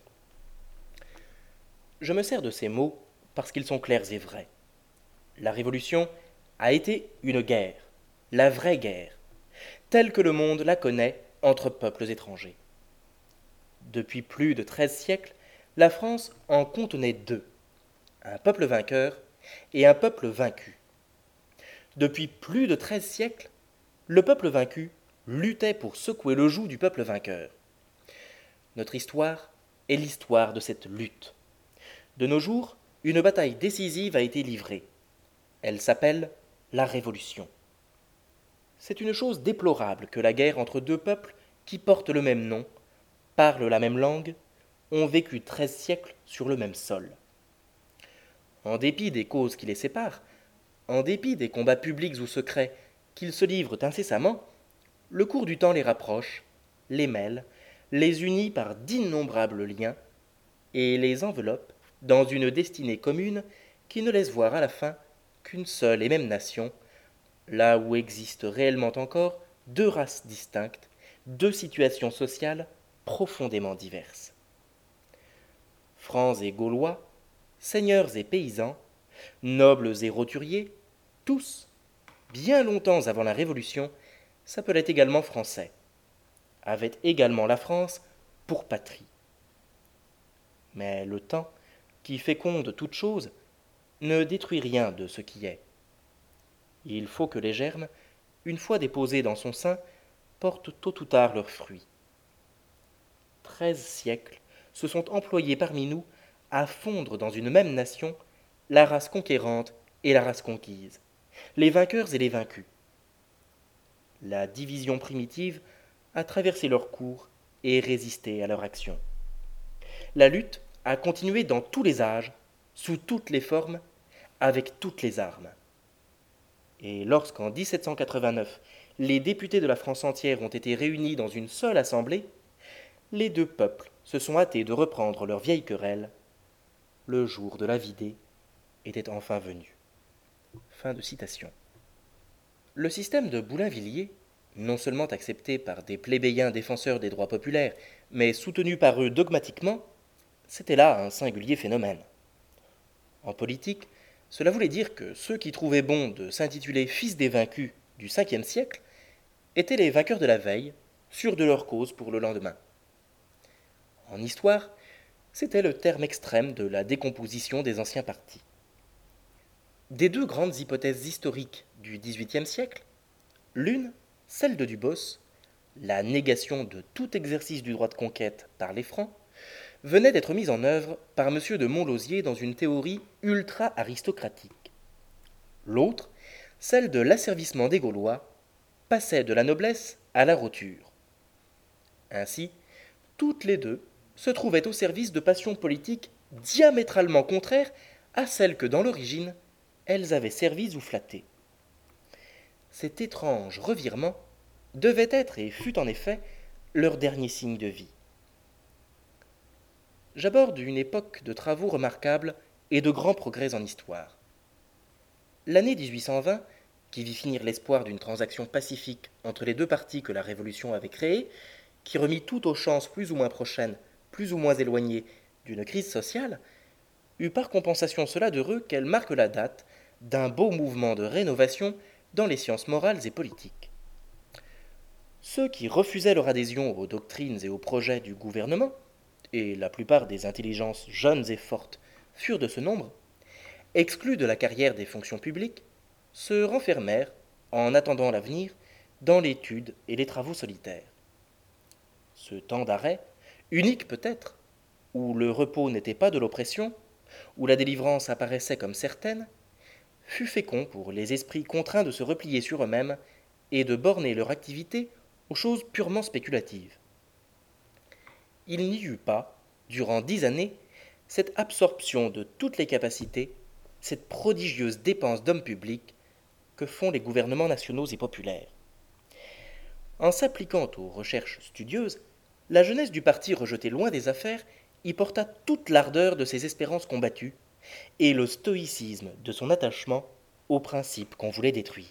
Je me sers de ces mots parce qu'ils sont clairs et vrais. La Révolution a été une guerre, la vraie guerre, telle que le monde la connaît entre peuples étrangers. Depuis plus de 13 siècles, la France en contenait deux, un peuple vainqueur et un peuple vaincu. Depuis plus de 13 siècles, le peuple vaincu luttait pour secouer le joug du peuple vainqueur. Notre histoire est l'histoire de cette lutte. De nos jours, une bataille décisive a été livrée. Elle s'appelle la Révolution. C'est une chose déplorable que la guerre entre deux peuples qui portent le même nom, parlent la même langue, ont vécu 13 siècles sur le même sol. En dépit des causes qui les séparent, en dépit des combats publics ou secrets qu'ils se livrent incessamment, le cours du temps les rapproche, les mêle, les unit par d'innombrables liens et les enveloppe dans une destinée commune qui ne laisse voir à la fin qu'une seule et même nation, là où existent réellement encore deux races distinctes, deux situations sociales profondément diverses. Francs et Gaulois, seigneurs et paysans, nobles et roturiers, tous, bien longtemps avant la Révolution, s'appelaient également Français, avaient également la France pour patrie. Mais le temps, qui féconde toute chose, ne détruit rien de ce qui est. Il faut que les germes, une fois déposés dans son sein, portent tôt ou tard leurs fruits. 13 siècles se sont employés parmi nous à fondre dans une même nation la race conquérante et la race conquise, les vainqueurs et les vaincus. La division primitive a traversé leur cours et résisté à leur action. La lutte a continué dans tous les âges sous toutes les formes, avec toutes les armes. Et lorsqu'en 1789, les députés de la France entière ont été réunis dans une seule assemblée, les deux peuples se sont hâtés de reprendre leur vieille querelle. Le jour de la vidée était enfin venu. Fin de citation. Le système de Boulainvilliers, non seulement accepté par des plébéiens défenseurs des droits populaires, mais soutenu par eux dogmatiquement, c'était là un singulier phénomène. En politique, cela voulait dire que ceux qui trouvaient bon de s'intituler fils des vaincus du Ve siècle étaient les vainqueurs de la veille, sûrs de leur cause pour le lendemain. En histoire, c'était le terme extrême de la décomposition des anciens partis. Des deux grandes hypothèses historiques du XVIIIe siècle, l'une, celle de Dubos, la négation de tout exercice du droit de conquête par les Francs, venait d'être mise en œuvre par M. de Montlosier dans une théorie ultra-aristocratique. L'autre, celle de l'asservissement des Gaulois, passait de la noblesse à la roture. Ainsi, toutes les deux se trouvaient au service de passions politiques diamétralement contraires à celles que, dans l'origine, elles avaient servies ou flattées. Cet étrange revirement devait être et fut en effet leur dernier signe de vie. J'aborde une époque de travaux remarquables et de grands progrès en histoire. L'année 1820, qui vit finir l'espoir d'une transaction pacifique entre les deux partis que la Révolution avait créés, qui remit tout aux chances plus ou moins prochaines, plus ou moins éloignées d'une crise sociale, eut par compensation cela d'heureux qu'elle marque la date d'un beau mouvement de rénovation dans les sciences morales et politiques. Ceux qui refusaient leur adhésion aux doctrines et aux projets du gouvernement, et la plupart des intelligences jeunes et fortes furent de ce nombre, exclus de la carrière des fonctions publiques, se renfermèrent, en attendant l'avenir, dans l'étude et les travaux solitaires. Ce temps d'arrêt, unique peut-être, où le repos n'était pas de l'oppression, où la délivrance apparaissait comme certaine, fut fécond pour les esprits contraints de se replier sur eux-mêmes et de borner leur activité aux choses purement spéculatives. Il n'y eut pas, durant 10 années, cette absorption de toutes les capacités, cette prodigieuse dépense d'hommes publics que font les gouvernements nationaux et populaires. En s'appliquant aux recherches studieuses, la jeunesse du parti rejeté loin des affaires y porta toute l'ardeur de ses espérances combattues et le stoïcisme de son attachement aux principes qu'on voulait détruire.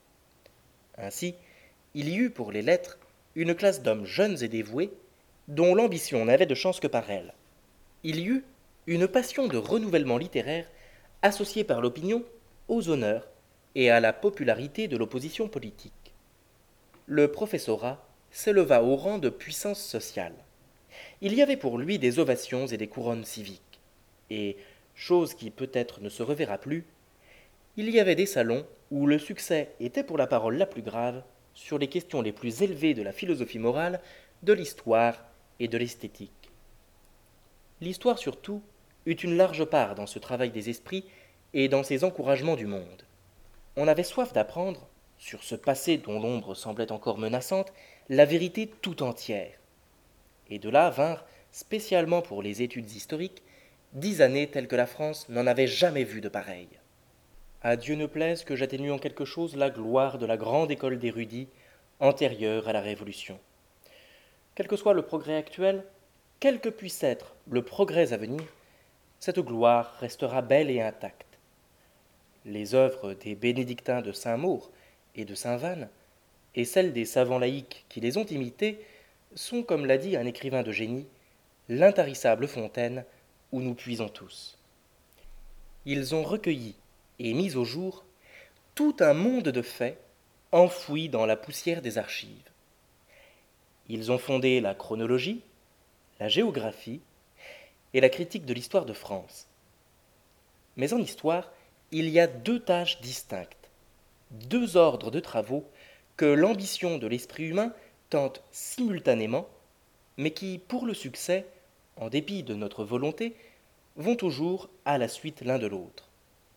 Ainsi, il y eut pour les lettres une classe d'hommes jeunes et dévoués dont l'ambition n'avait de chance que par elle. Il y eut une passion de renouvellement littéraire associée par l'opinion aux honneurs et à la popularité de l'opposition politique. Le professorat s'éleva au rang de puissance sociale. Il y avait pour lui des ovations et des couronnes civiques. Et, chose qui peut-être ne se reverra plus, il y avait des salons où le succès était pour la parole la plus grave sur les questions les plus élevées de la philosophie morale, de l'histoire et de l'esthétique. L'histoire surtout eut une large part dans ce travail des esprits et dans ces encouragements du monde. On avait soif d'apprendre, sur ce passé dont l'ombre semblait encore menaçante, la vérité tout entière. Et de là vinrent, spécialement pour les études historiques, 10 années telles que la France n'en avait jamais vu de pareilles. À Dieu ne plaise que j'atténue en quelque chose la gloire de la grande école d'érudits antérieure à la Révolution. Quel que soit le progrès actuel, quel que puisse être le progrès à venir, cette gloire restera belle et intacte. Les œuvres des bénédictins de Saint-Maur et de Saint-Vanne, et celles des savants laïcs qui les ont imitées, sont, comme l'a dit un écrivain de génie, l'intarissable fontaine où nous puisons tous. Ils ont recueilli et mis au jour tout un monde de faits enfouis dans la poussière des archives. Ils ont fondé la chronologie, la géographie et la critique de l'histoire de France. Mais en histoire, il y a deux tâches distinctes, deux ordres de travaux que l'ambition de l'esprit humain tente simultanément, mais qui, pour le succès, en dépit de notre volonté, vont toujours à la suite l'un de l'autre.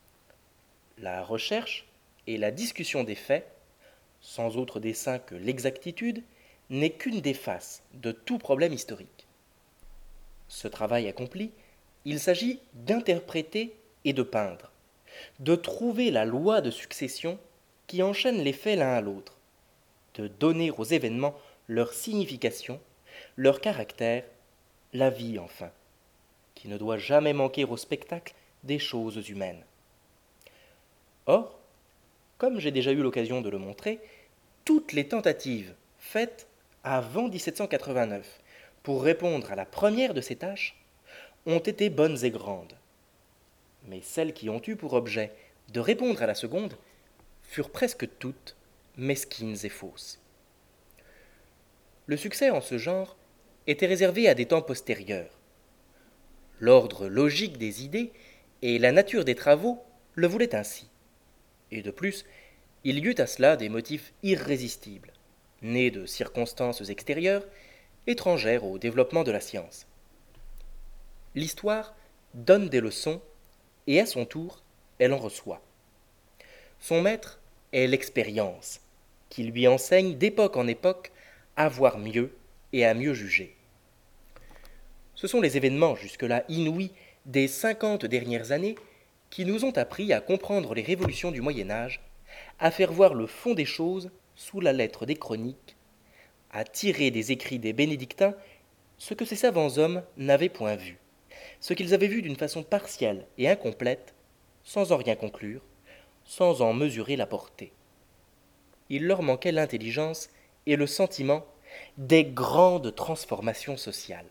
La recherche et la discussion des faits, sans autre dessein que l'exactitude, n'est qu'une des faces de tout problème historique. Ce travail accompli, Il s'agit d'interpréter et de peindre, de trouver la loi de succession qui enchaîne les faits l'un à l'autre, de donner aux événements leur signification, leur caractère, la vie enfin, qui ne doit jamais manquer au spectacle des choses humaines. Or, comme j'ai déjà eu l'occasion de le montrer, toutes les tentatives faites avant 1789 pour répondre à la première de ces tâches ont été bonnes et grandes. Mais celles qui ont eu pour objet de répondre à la seconde furent presque toutes mesquines et fausses. Le succès en ce genre était réservé à des temps postérieurs. L'ordre logique des idées et la nature des travaux le voulaient ainsi. Et de plus, il y eut à cela des motifs irrésistibles, nés de circonstances extérieures, étrangères au développement de la science. L'histoire donne des leçons et à son tour, elle en reçoit. Son maître est l'expérience, qui lui enseigne d'époque en époque à voir mieux et à mieux juger. Ce sont les événements jusque-là inouïs des 50 dernières années qui nous ont appris à comprendre les révolutions du Moyen Âge, à faire voir le fond des choses sous la lettre des chroniques, à tirer des écrits des bénédictins ce que ces savants hommes n'avaient point vu, ce qu'ils avaient vu d'une façon partielle et incomplète, sans en rien conclure, sans en mesurer la portée. Il leur manquait l'intelligence et le sentiment des grandes transformations sociales.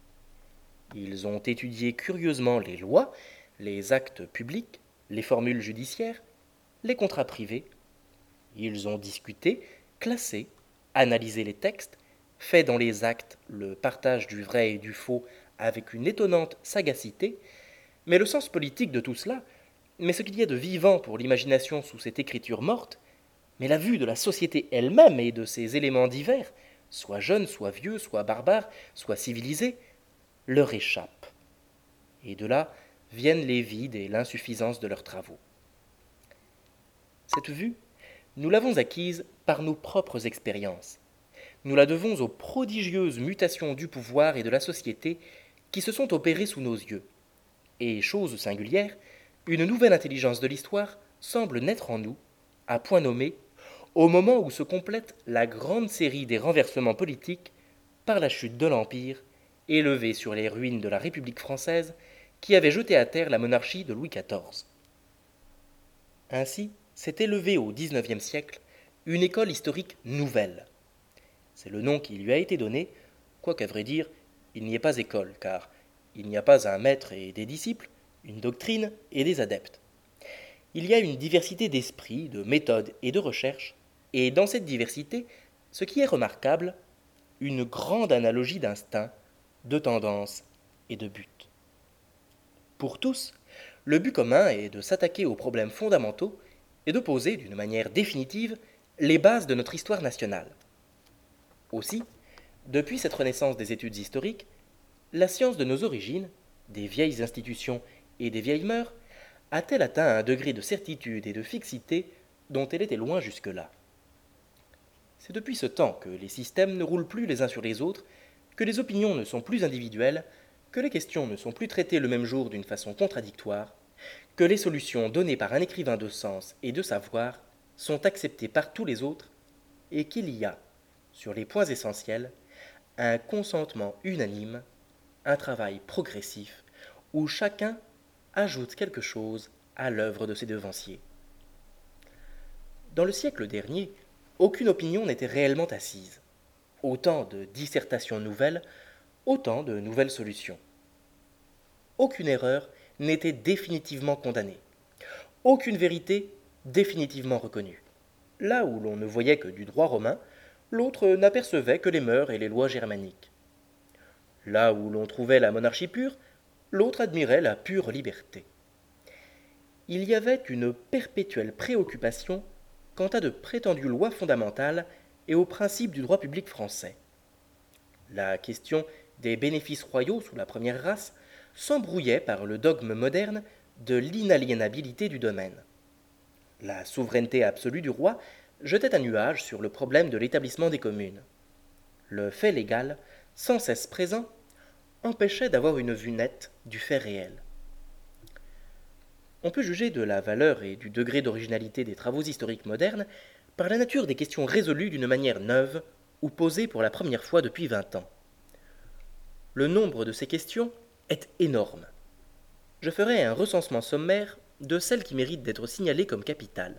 Ils ont étudié curieusement les lois, les actes publics, les formules judiciaires, les contrats privés. Ils ont discuté, classé, analysé les textes, fait dans les actes le partage du vrai et du faux avec une étonnante sagacité, mais le sens politique de tout cela, mais ce qu'il y a de vivant pour l'imagination sous cette écriture morte, mais la vue de la société elle-même et de ses éléments divers, soit jeunes, soit vieux, soit barbares, soit civilisés, leur échappe. Et de là viennent les vides et l'insuffisance de leurs travaux. Cette vue, nous l'avons acquise par nos propres expériences. Nous la devons aux prodigieuses mutations du pouvoir et de la société qui se sont opérées sous nos yeux. Et, chose singulière, une nouvelle intelligence de l'histoire semble naître en nous, à point nommé, au moment où se complète la grande série des renversements politiques par la chute de l'Empire, élevé sur les ruines de la République française, qui avait jeté à terre la monarchie de Louis XIV. Ainsi s'est élevée au XIXe siècle une école historique nouvelle. C'est le nom qui lui a été donné, quoiqu'à vrai dire, il n'y ait pas école, car il n'y a pas un maître et des disciples, une doctrine et des adeptes. Il y a une diversité d'esprits, de méthodes et de recherches, et dans cette diversité, ce qui est remarquable, une grande analogie d'instinct, de tendance et de but. Pour tous, le but commun est de s'attaquer aux problèmes fondamentaux et de poser d'une manière définitive les bases de notre histoire nationale. Aussi, depuis cette renaissance des études historiques, la science de nos origines, des vieilles institutions et des vieilles mœurs, a-t-elle atteint un degré de certitude et de fixité dont elle était loin jusque-là. C'est depuis ce temps que les systèmes ne roulent plus les uns sur les autres, que les opinions ne sont plus individuelles, que les questions ne sont plus traitées le même jour d'une façon contradictoire, que les solutions données par un écrivain de sens et de savoir sont acceptées par tous les autres, et qu'il y a, sur les points essentiels, un consentement unanime, un travail progressif, où chacun ajoute quelque chose à l'œuvre de ses devanciers. Dans le siècle dernier, aucune opinion n'était réellement assise. Autant de dissertations nouvelles, autant de nouvelles solutions. Aucune erreur n'était définitivement condamnée. Aucune vérité définitivement reconnue. Là où l'on ne voyait que du droit romain, l'autre n'apercevait que les mœurs et les lois germaniques. Là où l'on trouvait la monarchie pure, l'autre admirait la pure liberté. Il y avait une perpétuelle préoccupation quant à de prétendues lois fondamentales et aux principes du droit public français. La question des bénéfices royaux sous la première race s'embrouillait par le dogme moderne de l'inaliénabilité du domaine. La souveraineté absolue du roi jetait un nuage sur le problème de l'établissement des communes. Le fait légal, sans cesse présent, empêchait d'avoir une vue nette du fait réel. On peut juger de la valeur et du degré d'originalité des travaux historiques modernes par la nature des questions résolues d'une manière neuve ou posées pour la première fois depuis 20 ans. Le nombre de ces questions est énorme. Je ferai un recensement sommaire de celles qui méritent d'être signalées comme capitales.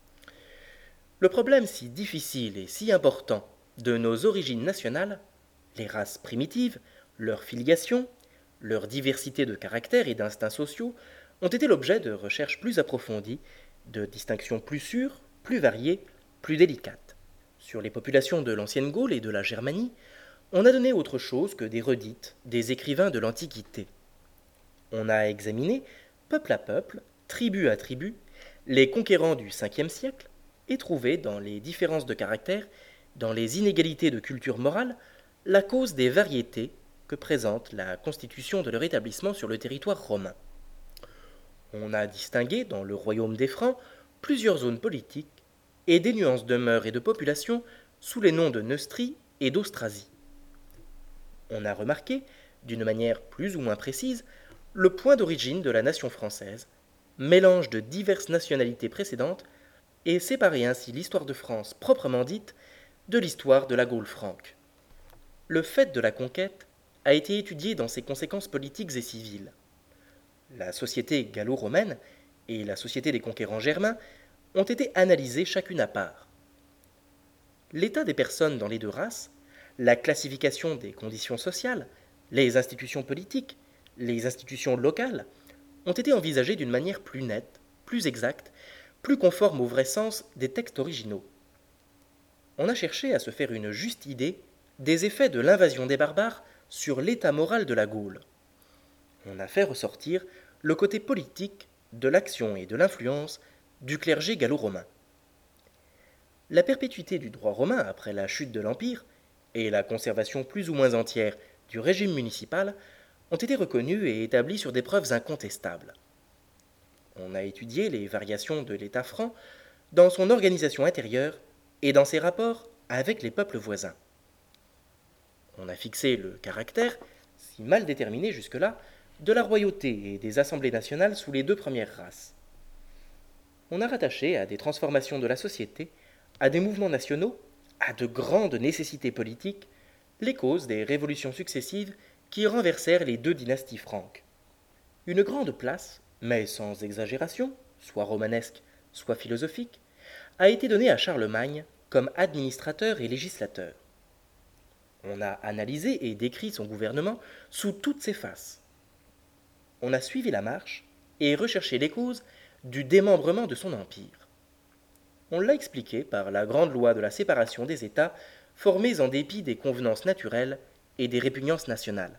Le problème si difficile et si important de nos origines nationales, les races primitives, leur filiation, leur diversité de caractères et d'instincts sociaux, ont été l'objet de recherches plus approfondies, de distinctions plus sûres, plus variées, plus délicates. Sur les populations de l'ancienne Gaule et de la Germanie, on a donné autre chose que des redites des écrivains de l'Antiquité. On a examiné, peuple à peuple, tribu à tribu, les conquérants du 5e siècle et trouvé dans les différences de caractère, dans les inégalités de culture morale, la cause des variétés que présente la constitution de leur établissement sur le territoire romain. On a distingué dans le royaume des Francs plusieurs zones politiques et des nuances de mœurs et de population sous les noms de Neustrie et d'Austrasie. On a remarqué, d'une manière plus ou moins précise, le point d'origine de la nation française, mélange de diverses nationalités précédentes, et séparer ainsi l'histoire de France proprement dite de l'histoire de la Gaule franque. Le fait de la conquête a été étudié dans ses conséquences politiques et civiles. La société gallo-romaine et la société des conquérants germains ont été analysées chacune à part. L'état des personnes dans les deux races, la classification des conditions sociales, les institutions politiques, les institutions locales, ont été envisagées d'une manière plus nette, plus exacte, plus conforme au vrai sens des textes originaux. On a cherché à se faire une juste idée des effets de l'invasion des barbares sur l'état moral de la Gaule. On a fait ressortir le côté politique de l'action et de l'influence du clergé gallo-romain. La perpétuité du droit romain après la chute de l'Empire et la conservation plus ou moins entière du régime municipal ont été reconnues et établies sur des preuves incontestables. On a étudié les variations de l'État franc dans son organisation intérieure et dans ses rapports avec les peuples voisins. On a fixé le caractère, si mal déterminé jusque-là, de la royauté et des assemblées nationales sous les deux premières races. On a rattaché à des transformations de la société, à des mouvements nationaux, à de grandes nécessités politiques, les causes des révolutions successives qui renversèrent les deux dynasties franques. Une grande place, mais sans exagération, soit romanesque, soit philosophique, a été donnée à Charlemagne comme administrateur et législateur. On a analysé et décrit son gouvernement sous toutes ses faces. On a suivi la marche et recherché les causes du démembrement de son empire. On l'a expliqué par la grande loi de la séparation des États, formée en dépit des convenances naturelles et des répugnances nationales.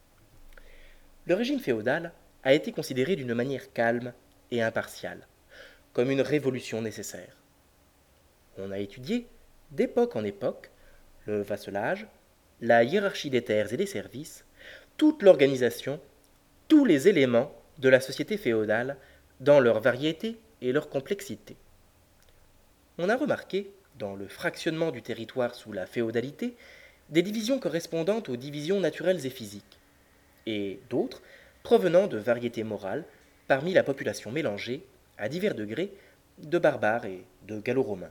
Le régime féodal a été considéré d'une manière calme et impartiale, comme une révolution nécessaire. On a étudié, d'époque en époque, le vasselage, la hiérarchie des terres et des services, toute l'organisation, tous les éléments de la société féodale dans leur variété et leur complexité. On a remarqué, dans le fractionnement du territoire sous la féodalité, des divisions correspondantes aux divisions naturelles et physiques, et d'autres provenant de variétés morales parmi la population mélangée, à divers degrés, de barbares et de gallo-romains.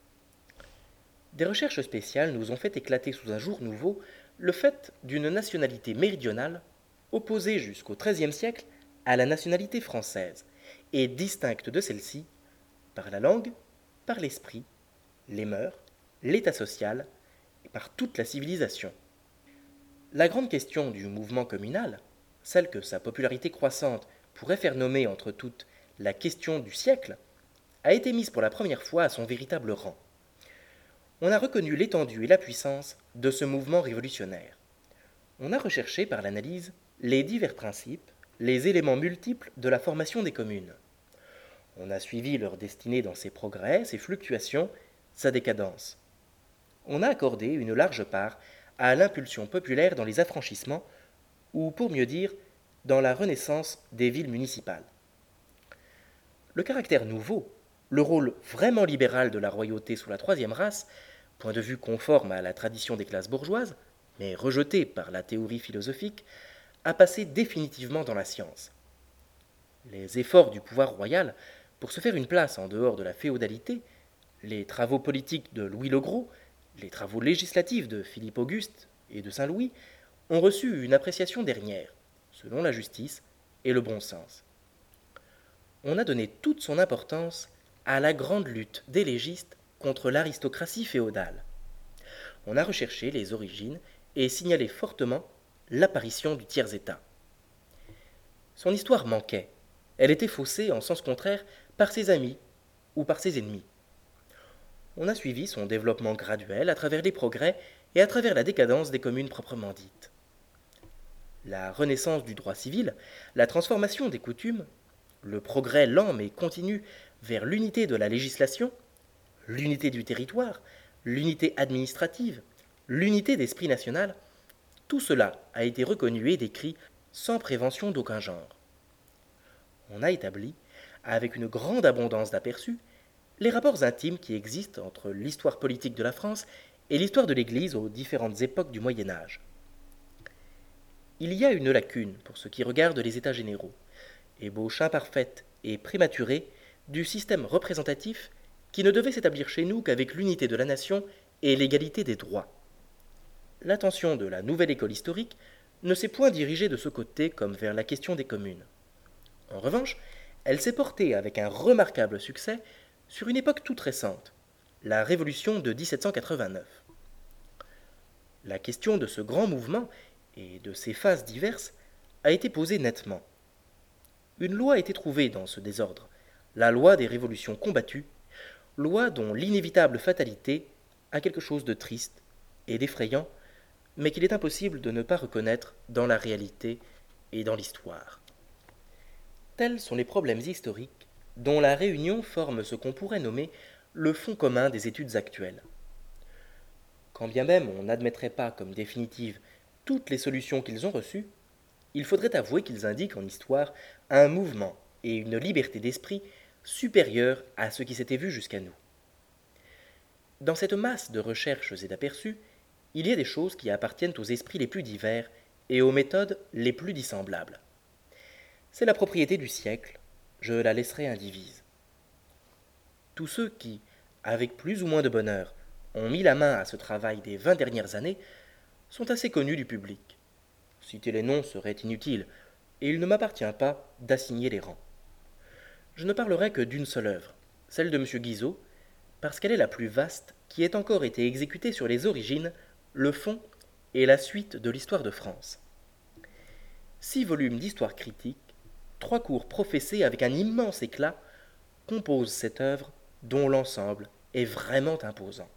Des recherches spéciales nous ont fait éclater sous un jour nouveau le fait d'une nationalité méridionale opposée jusqu'au XIIIe siècle à la nationalité française et distincte de celle-ci par la langue, par l'esprit, les mœurs, l'état social et par toute la civilisation. La grande question du mouvement communal, celle que sa popularité croissante pourrait faire nommer entre toutes la question du siècle, a été mise pour la première fois à son véritable rang. On a reconnu l'étendue et la puissance de ce mouvement révolutionnaire. On a recherché par l'analyse les divers principes, les éléments multiples de la formation des communes. On a suivi leur destinée dans ses progrès, ses fluctuations, sa décadence. On a accordé une large part à l'impulsion populaire dans les affranchissements, ou pour mieux dire, dans la renaissance des villes municipales. Le caractère nouveau, le rôle vraiment libéral de la royauté sous la troisième race, point de vue conforme à la tradition des classes bourgeoises, mais rejeté par la théorie philosophique, à passer définitivement dans la science. Les efforts du pouvoir royal pour se faire une place en dehors de la féodalité, les travaux politiques de Louis le Gros, les travaux législatifs de Philippe Auguste et de Saint-Louis ont reçu une appréciation dernière, selon la justice et le bon sens. On a donné toute son importance à la grande lutte des légistes contre l'aristocratie féodale. On a recherché les origines et signalé fortement l'apparition du tiers-état. Son histoire manquait. Elle était faussée en sens contraire par ses amis ou par ses ennemis. On a suivi son développement graduel à travers les progrès et à travers la décadence des communes proprement dites. La renaissance du droit civil, la transformation des coutumes, le progrès lent mais continu vers l'unité de la législation, l'unité du territoire, l'unité administrative, l'unité d'esprit national, tout cela a été reconnu et décrit sans prévention d'aucun genre. On a établi, avec une grande abondance d'aperçus, les rapports intimes qui existent entre l'histoire politique de la France et l'histoire de l'Église aux différentes époques du Moyen Âge. Il y a une lacune pour ce qui regarde les États généraux, ébauche imparfaite et prématurée du système représentatif qui ne devait s'établir chez nous qu'avec l'unité de la nation et l'égalité des droits. L'attention de la nouvelle école historique ne s'est point dirigée de ce côté comme vers la question des communes. En revanche, elle s'est portée avec un remarquable succès sur une époque toute récente, la Révolution de 1789. La question de ce grand mouvement et de ses phases diverses a été posée nettement. Une loi a été trouvée dans ce désordre, la loi des révolutions combattues, loi dont l'inévitable fatalité a quelque chose de triste et d'effrayant, mais qu'il est impossible de ne pas reconnaître dans la réalité et dans l'histoire. Tels sont les problèmes historiques dont la réunion forme ce qu'on pourrait nommer le fond commun des études actuelles. Quand bien même on n'admettrait pas comme définitives toutes les solutions qu'ils ont reçues, il faudrait avouer qu'ils indiquent en histoire un mouvement et une liberté d'esprit supérieure à ce qui s'était vu jusqu'à nous. Dans cette masse de recherches et d'aperçus, il y a des choses qui appartiennent aux esprits les plus divers et aux méthodes les plus dissemblables. C'est la propriété du siècle, je la laisserai indivise. Tous ceux qui, avec plus ou moins de bonheur, ont mis la main à ce travail des 20 dernières années, sont assez connus du public. Citer les noms serait inutile, et il ne m'appartient pas d'assigner les rangs. Je ne parlerai que d'une seule œuvre, celle de M. Guizot, parce qu'elle est la plus vaste qui ait encore été exécutée sur les origines, le fond et la suite de l'histoire de France. 6 volumes d'histoire critique, 3 cours professés avec un immense éclat, composent cette œuvre dont l'ensemble est vraiment imposant.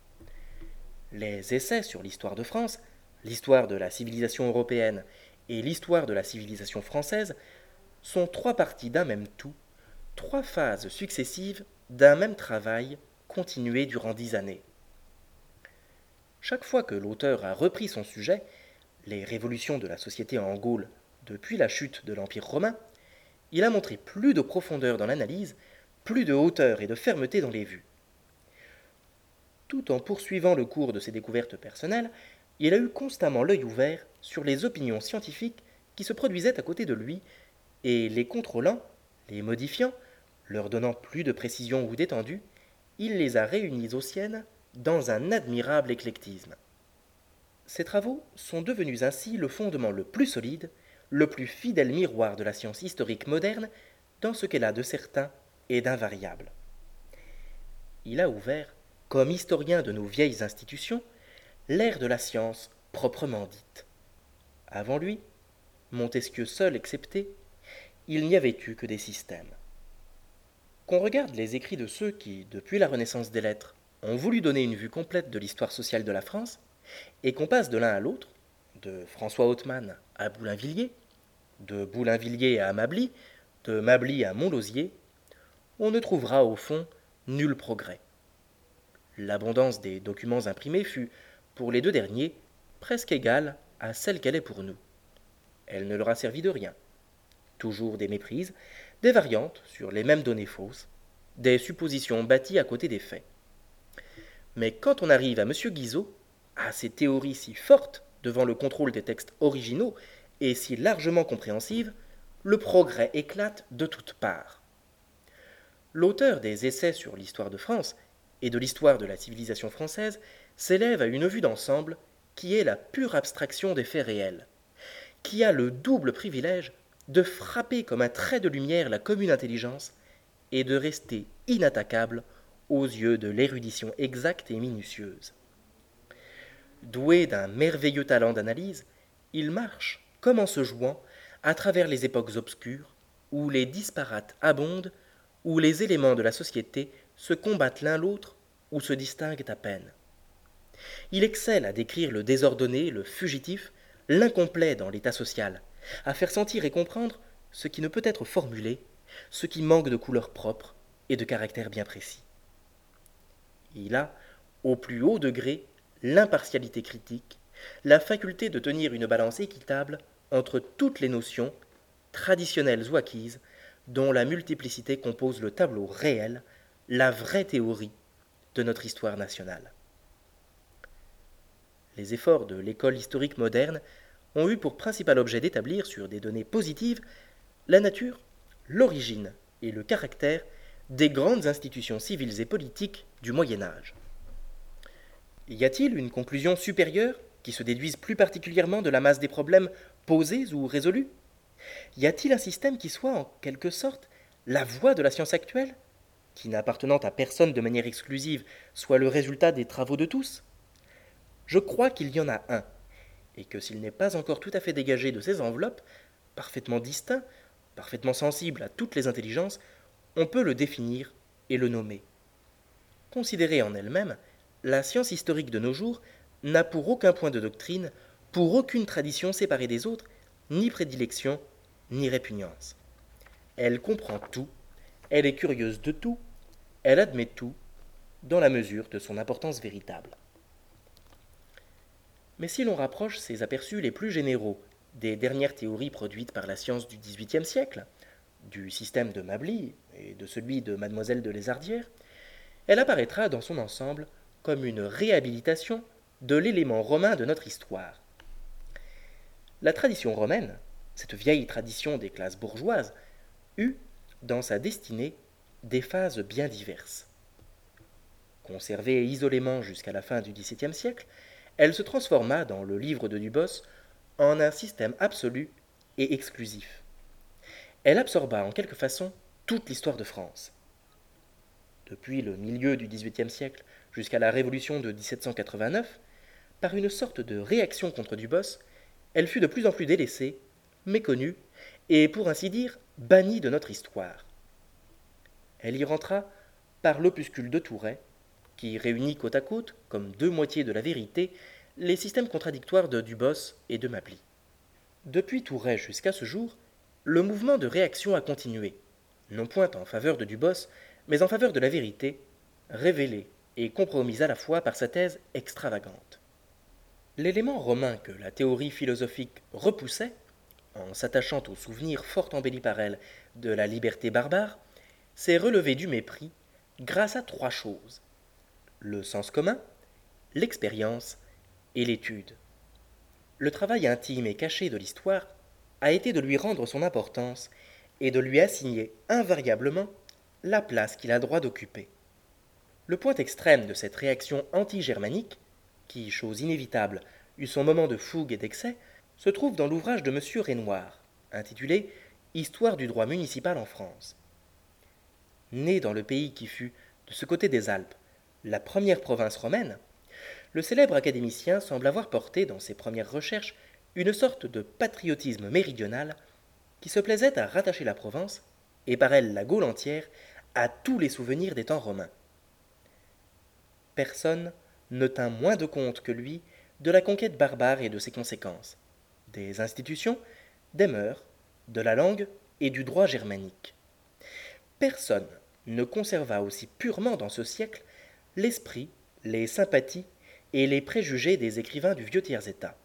Les essais sur l'histoire de France, l'histoire de la civilisation européenne et l'histoire de la civilisation française sont 3 parties d'un même tout, 3 phases successives d'un même travail continué durant 10 années. Chaque fois que l'auteur a repris son sujet, les révolutions de la société en Gaule depuis la chute de l'Empire romain, il a montré plus de profondeur dans l'analyse, plus de hauteur et de fermeté dans les vues. Tout en poursuivant le cours de ses découvertes personnelles, il a eu constamment l'œil ouvert sur les opinions scientifiques qui se produisaient à côté de lui, et les contrôlant, les modifiant, leur donnant plus de précision ou d'étendue, il les a réunies aux siennes dans un admirable éclectisme. Ces travaux sont devenus ainsi le fondement le plus solide, le plus fidèle miroir de la science historique moderne dans ce qu'elle a de certain et d'invariable. Il a ouvert, comme historien de nos vieilles institutions, l'ère de la science proprement dite. Avant lui, Montesquieu seul excepté, il n'y avait eu que des systèmes. Qu'on regarde les écrits de ceux qui, depuis la Renaissance des lettres, ont voulu donner une vue complète de l'histoire sociale de la France, et qu'on passe de l'un à l'autre, de François Hautemann à Boulainvilliers, de Boulainvilliers à Mably, de Mably à Montlosier, on ne trouvera au fond nul progrès. L'abondance des documents imprimés fut, pour les 2 derniers, presque égale à celle qu'elle est pour nous. Elle ne leur a servi de rien. Toujours des méprises, des variantes sur les mêmes données fausses, des suppositions bâties à côté des faits. Mais quand on arrive à M. Guizot, à ces théories si fortes devant le contrôle des textes originaux et si largement compréhensive, le progrès éclate de toutes parts. L'auteur des essais sur l'histoire de France et de l'histoire de la civilisation française s'élève à une vue d'ensemble qui est la pure abstraction des faits réels, qui a le double privilège de frapper comme un trait de lumière la commune intelligence et de rester inattaquable aux yeux de l'érudition exacte et minutieuse. Doué d'un merveilleux talent d'analyse, il marche, comme en se jouant, à travers les époques obscures, où les disparates abondent, où les éléments de la société se combattent l'un l'autre ou se distinguent à peine. Il excelle à décrire le désordonné, le fugitif, l'incomplet dans l'état social, à faire sentir et comprendre ce qui ne peut être formulé, ce qui manque de couleur propre et de caractère bien précis. Il a, au plus haut degré, l'impartialité critique, la faculté de tenir une balance équitable entre toutes les notions, traditionnelles ou acquises, dont la multiplicité compose le tableau réel, la vraie théorie de notre histoire nationale. Les efforts de l'école historique moderne ont eu pour principal objet d'établir sur des données positives la nature, l'origine et le caractère des grandes institutions civiles et politiques du Moyen Âge. Y a-t-il une conclusion supérieure qui se déduise plus particulièrement de la masse des problèmes posés ou résolus? Y a-t-il un système qui soit, en quelque sorte, la voie de la science actuelle, qui, n'appartenant à personne de manière exclusive, soit le résultat des travaux de tous? Je crois qu'il y en a un, et que s'il n'est pas encore tout à fait dégagé de ses enveloppes, parfaitement distinct, parfaitement sensible à toutes les intelligences, on peut le définir et le nommer. Considérée en elle-même, la science historique de nos jours n'a pour aucun point de doctrine, pour aucune tradition séparée des autres, ni prédilection, ni répugnance. Elle comprend tout, elle est curieuse de tout, elle admet tout, dans la mesure de son importance véritable. Mais si l'on rapproche ces aperçus les plus généraux des dernières théories produites par la science du XVIIIe siècle, du système de Mably et de celui de Mademoiselle de Lézardière, elle apparaîtra dans son ensemble comme une réhabilitation de l'élément romain de notre histoire. La tradition romaine, cette vieille tradition des classes bourgeoises, eut, dans sa destinée, des phases bien diverses. Conservée isolément jusqu'à la fin du XVIIe siècle, elle se transforma dans le livre de Dubos en un système absolu et exclusif. Elle absorba en quelque façon toute l'histoire de France. Depuis le milieu du XVIIIe siècle jusqu'à la Révolution de 1789, par une sorte de réaction contre Dubos, elle fut de plus en plus délaissée, méconnue et, pour ainsi dire, bannie de notre histoire. Elle y rentra par l'opuscule de Touret, qui réunit côte à côte, comme deux moitiés de la vérité, les systèmes contradictoires de Dubos et de Mably. Depuis Touret jusqu'à ce jour, le mouvement de réaction a continué, non point en faveur de Dubos, mais en faveur de la vérité, révélée et compromise à la fois par sa thèse extravagante. L'élément romain que la théorie philosophique repoussait, en s'attachant au souvenir fort embelli par elle de la liberté barbare, s'est relevé du mépris grâce à trois choses: le sens commun, l'expérience et l'étude. Le travail intime et caché de l'histoire a été de lui rendre son importance et de lui assigner invariablement la place qu'il a droit d'occuper. Le point extrême de cette réaction anti-germanique, qui, chose inévitable, eut son moment de fougue et d'excès, se trouve dans l'ouvrage de M. Renoir, intitulé Histoire du droit municipal en France. Né dans le pays qui fut, de ce côté des Alpes, la première province romaine, le célèbre académicien semble avoir porté dans ses premières recherches une sorte de patriotisme méridional qui se plaisait à rattacher la Provence, et par elle la Gaule entière, à tous les souvenirs des temps romains. Personne ne tint moins de compte que lui de la conquête barbare et de ses conséquences, des institutions, des mœurs, de la langue et du droit germanique. Personne ne conserva aussi purement dans ce siècle l'esprit, les sympathies et les préjugés des écrivains du vieux tiers-état.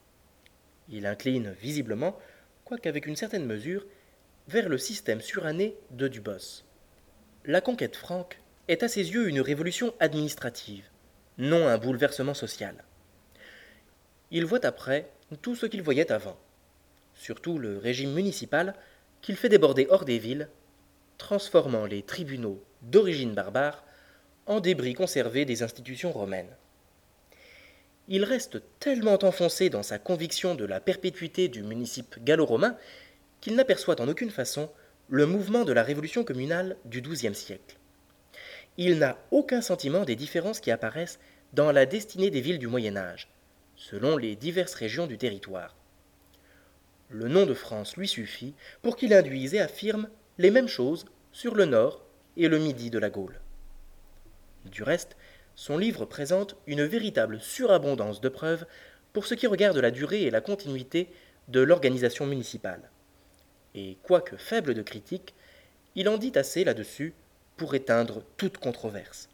Il incline visiblement, quoique avec une certaine mesure, vers le système suranné de Dubos. La conquête franque est à ses yeux une révolution administrative, non un bouleversement social. Il voit après tout ce qu'il voyait avant. surtout le régime municipal, qu'il fait déborder hors des villes, transformant les tribunaux d'origine barbare en débris conservés des institutions romaines. Il reste tellement enfoncé dans sa conviction de la perpétuité du municipe gallo-romain qu'il n'aperçoit en aucune façon le mouvement de la révolution communale du XIIe siècle. Il n'a aucun sentiment des différences qui apparaissent dans la destinée des villes du Moyen Âge, selon les diverses régions du territoire. Le nom de France lui suffit pour qu'il induise et affirme les mêmes choses sur le nord et le midi de la Gaule. Du reste, son livre présente une véritable surabondance de preuves pour ce qui regarde la durée et la continuité de l'organisation municipale. Et quoique faible de critiques, il en dit assez là-dessus pour éteindre toute controverse.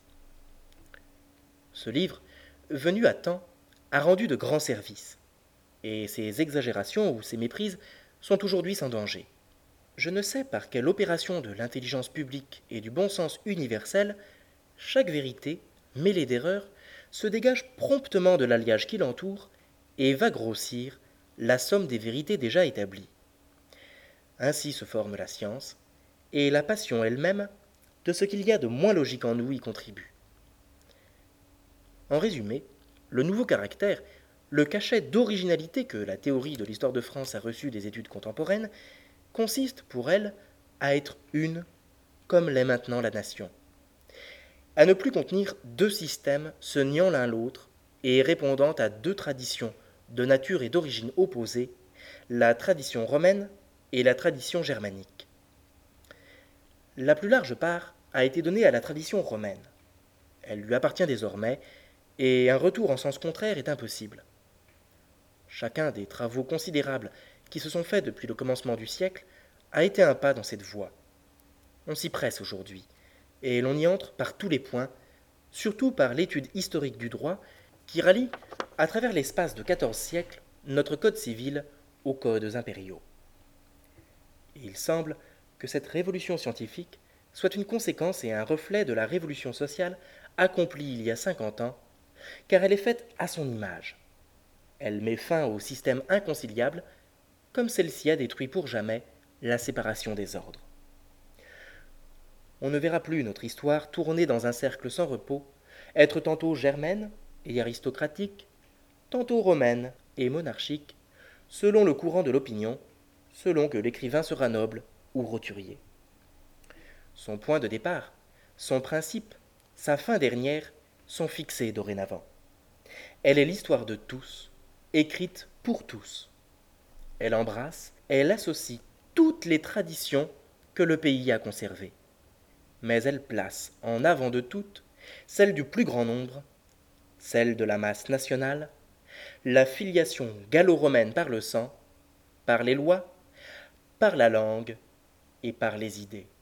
Ce livre, venu à temps, a rendu de grands services, et ses exagérations ou ses méprises sont aujourd'hui sans danger. Je ne sais par quelle opération de l'intelligence publique et du bon sens universel, chaque vérité, mêlée d'erreurs, se dégage promptement de l'alliage qui l'entoure et va grossir la somme des vérités déjà établies. Ainsi se forme la science, et la passion elle-même de ce qu'il y a de moins logique en nous y contribue. En résumé, le nouveau caractère, le cachet d'originalité que la théorie de l'histoire de France a reçu des études contemporaines, consiste pour elle à être une, comme l'est maintenant la nation. À ne plus contenir deux systèmes se niant l'un l'autre et répondant à deux traditions de nature et d'origine opposées, la tradition romaine et la tradition germanique. La plus large part a été donnée à la tradition romaine. Elle lui appartient désormais, et un retour en sens contraire est impossible. Chacun des travaux considérables qui se sont faits depuis le commencement du siècle a été un pas dans cette voie. On s'y presse aujourd'hui, et l'on y entre par tous les points, surtout par l'étude historique du droit qui rallie, à travers l'espace de 14 siècles, notre code civil aux codes impériaux. Et il semble que cette révolution scientifique soit une conséquence et un reflet de la révolution sociale accomplie il y a 50 ans, car elle est faite à son image. Elle met fin au système inconciliable, comme celle-ci a détruit pour jamais la séparation des ordres. On ne verra plus notre histoire tourner dans un cercle sans repos, être tantôt germaine et aristocratique, tantôt romaine et monarchique, selon le courant de l'opinion, selon que l'écrivain sera noble ou roturier. Son point de départ, son principe, sa fin dernière sont fixés dorénavant. Elle est l'histoire de tous, écrite pour tous. Elle embrasse, elle associe toutes les traditions que le pays a conservées. Mais elle place en avant de toutes celle du plus grand nombre, celle de la masse nationale, la filiation gallo-romaine par le sang, par les lois, par la langue et par les idées.